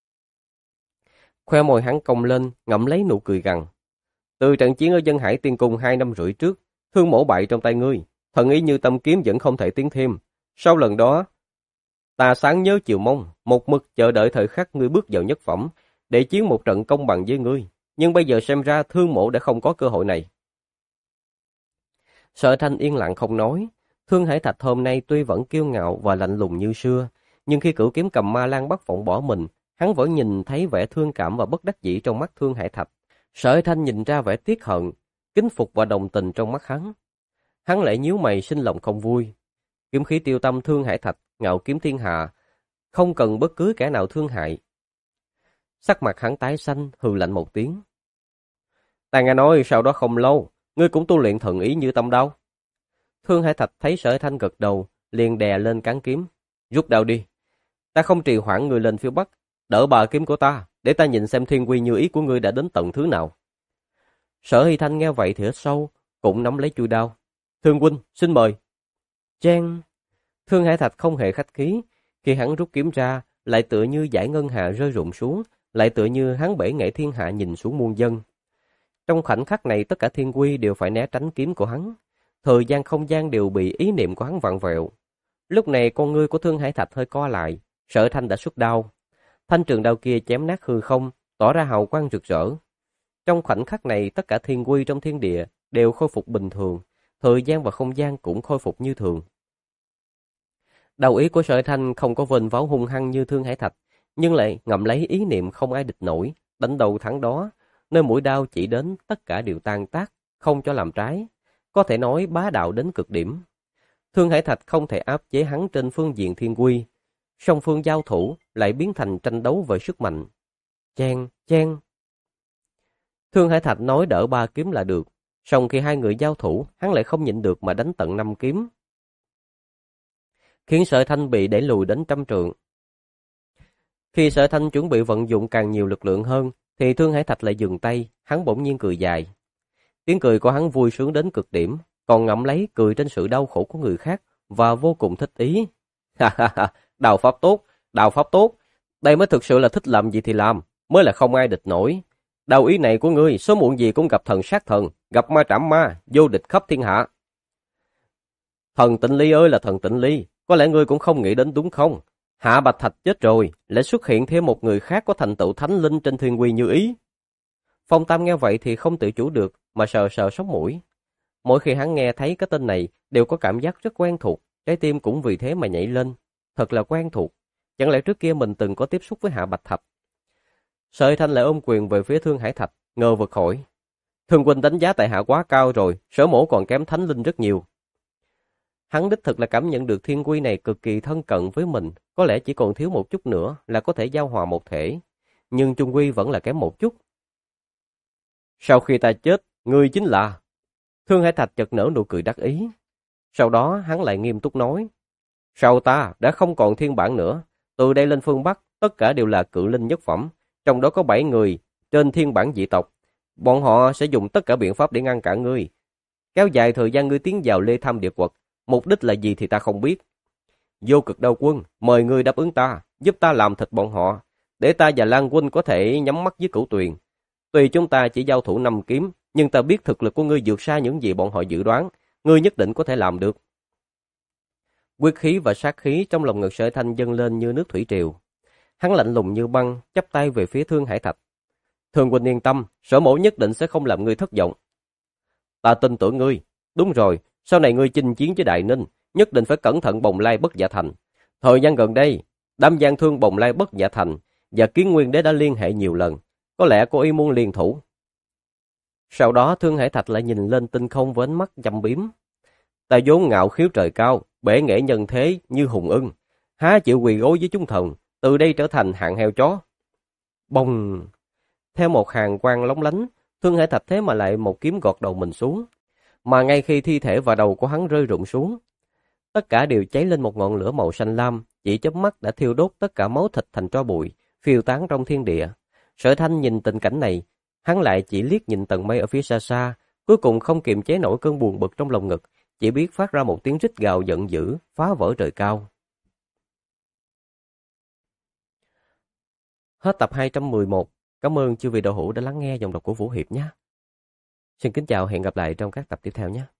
Khoe môi hắn cong lên, ngậm lấy nụ cười gằn. Từ trận chiến ở Dân Hải Tiên Cung 2 năm rưỡi trước, Thương Mỗ bại trong tay ngươi, thần ý Như Tâm kiếm vẫn không thể tiến thêm. Sau lần đó, ta sáng nhớ chiều mong, một mực chờ đợi thời khắc ngươi bước vào nhất phẩm, để chiến một trận công bằng với ngươi. Nhưng bây giờ xem ra Thương Mỗ đã không có cơ hội này. Sở Thanh yên lặng không nói. Thương Hải Thạch hôm nay tuy vẫn kiêu ngạo và lạnh lùng như xưa, nhưng khi cửu kiếm cầm ma Lan Bắc Vọng bỏ mình, hắn vẫn nhìn thấy vẻ thương cảm và bất đắc dĩ trong mắt Thương Hải Thạch. Sở Thanh nhìn ra vẻ tiếc hận, kính phục và đồng tình trong mắt hắn. Hắn lại nhíu mày sinh lòng không vui. Kiếm khí tiêu tâm Thương Hải Thạch, ngạo kiếm thiên hạ, không cần bất cứ kẻ nào thương hại. Sắc mặt hắn tái xanh, hừ lạnh một tiếng. Ta nghe nói sau đó không lâu, ngươi cũng tu luyện thần ý Như Tâm đâu. Thương Hải Thạch thấy Sở Thanh gật đầu, liền đè lên cán kiếm. Rút đao đi. Ta không trì hoãn ngươi lên phía bắc, đỡ bà kiếm của ta, để ta nhìn xem thiên quy như ý của ngươi đã đến tận thứ nào. Sở Hy Thanh nghe vậy thì hít sâu, cũng nắm lấy chuôi đao. Thương huynh, xin mời. Chen. Thương Hải Thạch không hề khách khí, khi hắn rút kiếm ra, lại tựa như dải ngân hà rơi rụng xuống, lại tựa như hắn bể nghệ thiên hạ nhìn xuống muôn dân. Trong khoảnh khắc này tất cả thiên quy đều phải né tránh kiếm của hắn. Thời gian không gian đều bị ý niệm của hắn vặn vẹo. Lúc này con ngươi của Thương Hải Thạch hơi co lại, Sở Thanh đã xuất đao. Thanh trường đao kia chém nát hư không, tỏ ra hào quang rực rỡ. Trong khoảnh khắc này tất cả thiên quy trong thiên địa đều khôi phục bình thường, thời gian và không gian cũng khôi phục như thường. Đầu ý của Sở Thanh không có vênh váo hung hăng như Thương Hải Thạch, nhưng lại ngậm lấy ý niệm không ai địch nổi, đánh đầu thắng đó, nơi mũi đao chỉ đến tất cả đều tan tác, không cho làm trái, có thể nói bá đạo đến cực điểm. Thương Hải Thạch không thể áp chế hắn trên phương diện thiên quy, song phương giao thủ lại biến thành tranh đấu về sức mạnh. Chen, chen. Thương Hải Thạch nói đỡ 3 kiếm là được, song khi hai người giao thủ, hắn lại không nhịn được mà đánh tận 5 kiếm, khiến Sở Thanh bị đẩy lùi đến trăm trượng. Khi Sở Thanh chuẩn bị vận dụng càng nhiều lực lượng hơn, thì Thương Hải Thạch lại dừng tay, hắn bỗng nhiên cười dài. Tiếng cười của hắn vui sướng đến cực điểm, còn ngậm lấy cười trên sự đau khổ của người khác và vô cùng thích ý. Ha ha ha, đào pháp tốt, đào pháp tốt, đây mới thực sự là thích làm gì thì làm, mới là không ai địch nổi. Đào ý này của ngươi sớm muộn gì cũng gặp thần sát thần, gặp ma trảm ma, vô địch khắp thiên hạ. Thần Tịnh Ly ơi là thần Tịnh Ly, có lẽ ngươi cũng không nghĩ đến đúng không? Hạ Bạch Thạch chết rồi, lại xuất hiện thêm một người khác có thành tựu thánh linh trên thiên quy như ý. Phong Tam nghe vậy thì không tự chủ được mà sờ sờ sống mũi. Mỗi khi hắn nghe thấy cái tên này đều có cảm giác rất quen thuộc, trái tim cũng vì thế mà nhảy lên. Thật là quen thuộc, chẳng lẽ trước kia mình từng có tiếp xúc với Hạ Bạch Thạch? Sợi Thanh lại ôm quyền về phía Thương Hải Thạch, ngờ vực hỏi. Thương huynh đánh giá tại hạ quá cao rồi, Sở mổ còn kém thánh linh rất nhiều. Hắn đích thực là cảm nhận được thiên quy này cực kỳ thân cận với mình, có lẽ chỉ còn thiếu một chút nữa là có thể giao hòa một thể. Nhưng chung quy vẫn là kém một chút. Sau khi ta chết, ngươi chính là... Thương Hải Thạch chợt nở nụ cười đắc ý. Sau đó hắn lại nghiêm túc nói. Sau ta đã không còn thiên bản nữa. Từ đây lên phương Bắc, tất cả đều là cự linh nhất phẩm. Trong đó có 7 người trên thiên bản dị tộc. Bọn họ sẽ dùng tất cả biện pháp để ngăn cản ngươi. Kéo dài thời gian ngươi tiến vào Lê Tham Địa Quật. Mục đích là gì thì ta không biết. Vô Cực Đao Quân, mời ngươi đáp ứng ta, giúp ta làm thịt bọn họ. Để ta và Lan Huynh có thể nhắm mắt với Cửu Tuyền. Tuy chúng ta chỉ giao thủ 5 kiếm, nhưng ta biết thực lực của ngươi vượt xa những gì bọn họ dự đoán. Ngươi nhất định có thể làm được. Quyết khí và sát khí trong lòng ngực Sở Thanh dâng lên như nước thủy triều. Hắn lạnh lùng như băng, chắp tay về phía Thương Hải Thạch. Thương huynh yên tâm, Sở mổ nhất định sẽ không làm ngươi thất vọng. Ta tin tưởng ngươi. Đúng rồi, sau này ngươi chinh chiến với Đại Ninh, nhất định phải cẩn thận Bồng Lai Bất Dạ Thành. Thời gian gần đây, đám gian thương Bồng Lai Bất Dạ Thành và Kiến Nguyên Đế đã liên hệ nhiều lần, có lẽ có ý muốn liên thủ. Sau đó Thương Hải Thạch lại nhìn lên tinh không với ánh mắt châm biếm. Ta vốn ngạo khiếu trời cao, bể nghệ nhân thế như hùng ưng, há chịu quỳ gối với chúng thần, từ đây trở thành hạng heo chó. Bông! Theo một hàng quang lóng lánh, Thương Hải Thạch thế mà lại một kiếm gọt đầu mình xuống. Mà ngay khi thi thể và đầu của hắn rơi rụng xuống, tất cả đều cháy lên một ngọn lửa màu xanh lam, chỉ chớp mắt đã thiêu đốt tất cả máu thịt thành tro bụi, phiêu tán trong thiên địa. Sở Thanh nhìn tình cảnh này, hắn lại chỉ liếc nhìn tầng mây ở phía xa xa, cuối cùng không kiềm chế nổi cơn buồn bực trong lòng ngực, chỉ biết phát ra một tiếng rít gào giận dữ, phá vỡ trời cao. Hết tập 211. Cảm ơn chư vị đạo hữu đã lắng nghe dòng đọc của Vũ Hiệp nhé. Xin kính chào, hẹn gặp lại trong các tập tiếp theo nhé.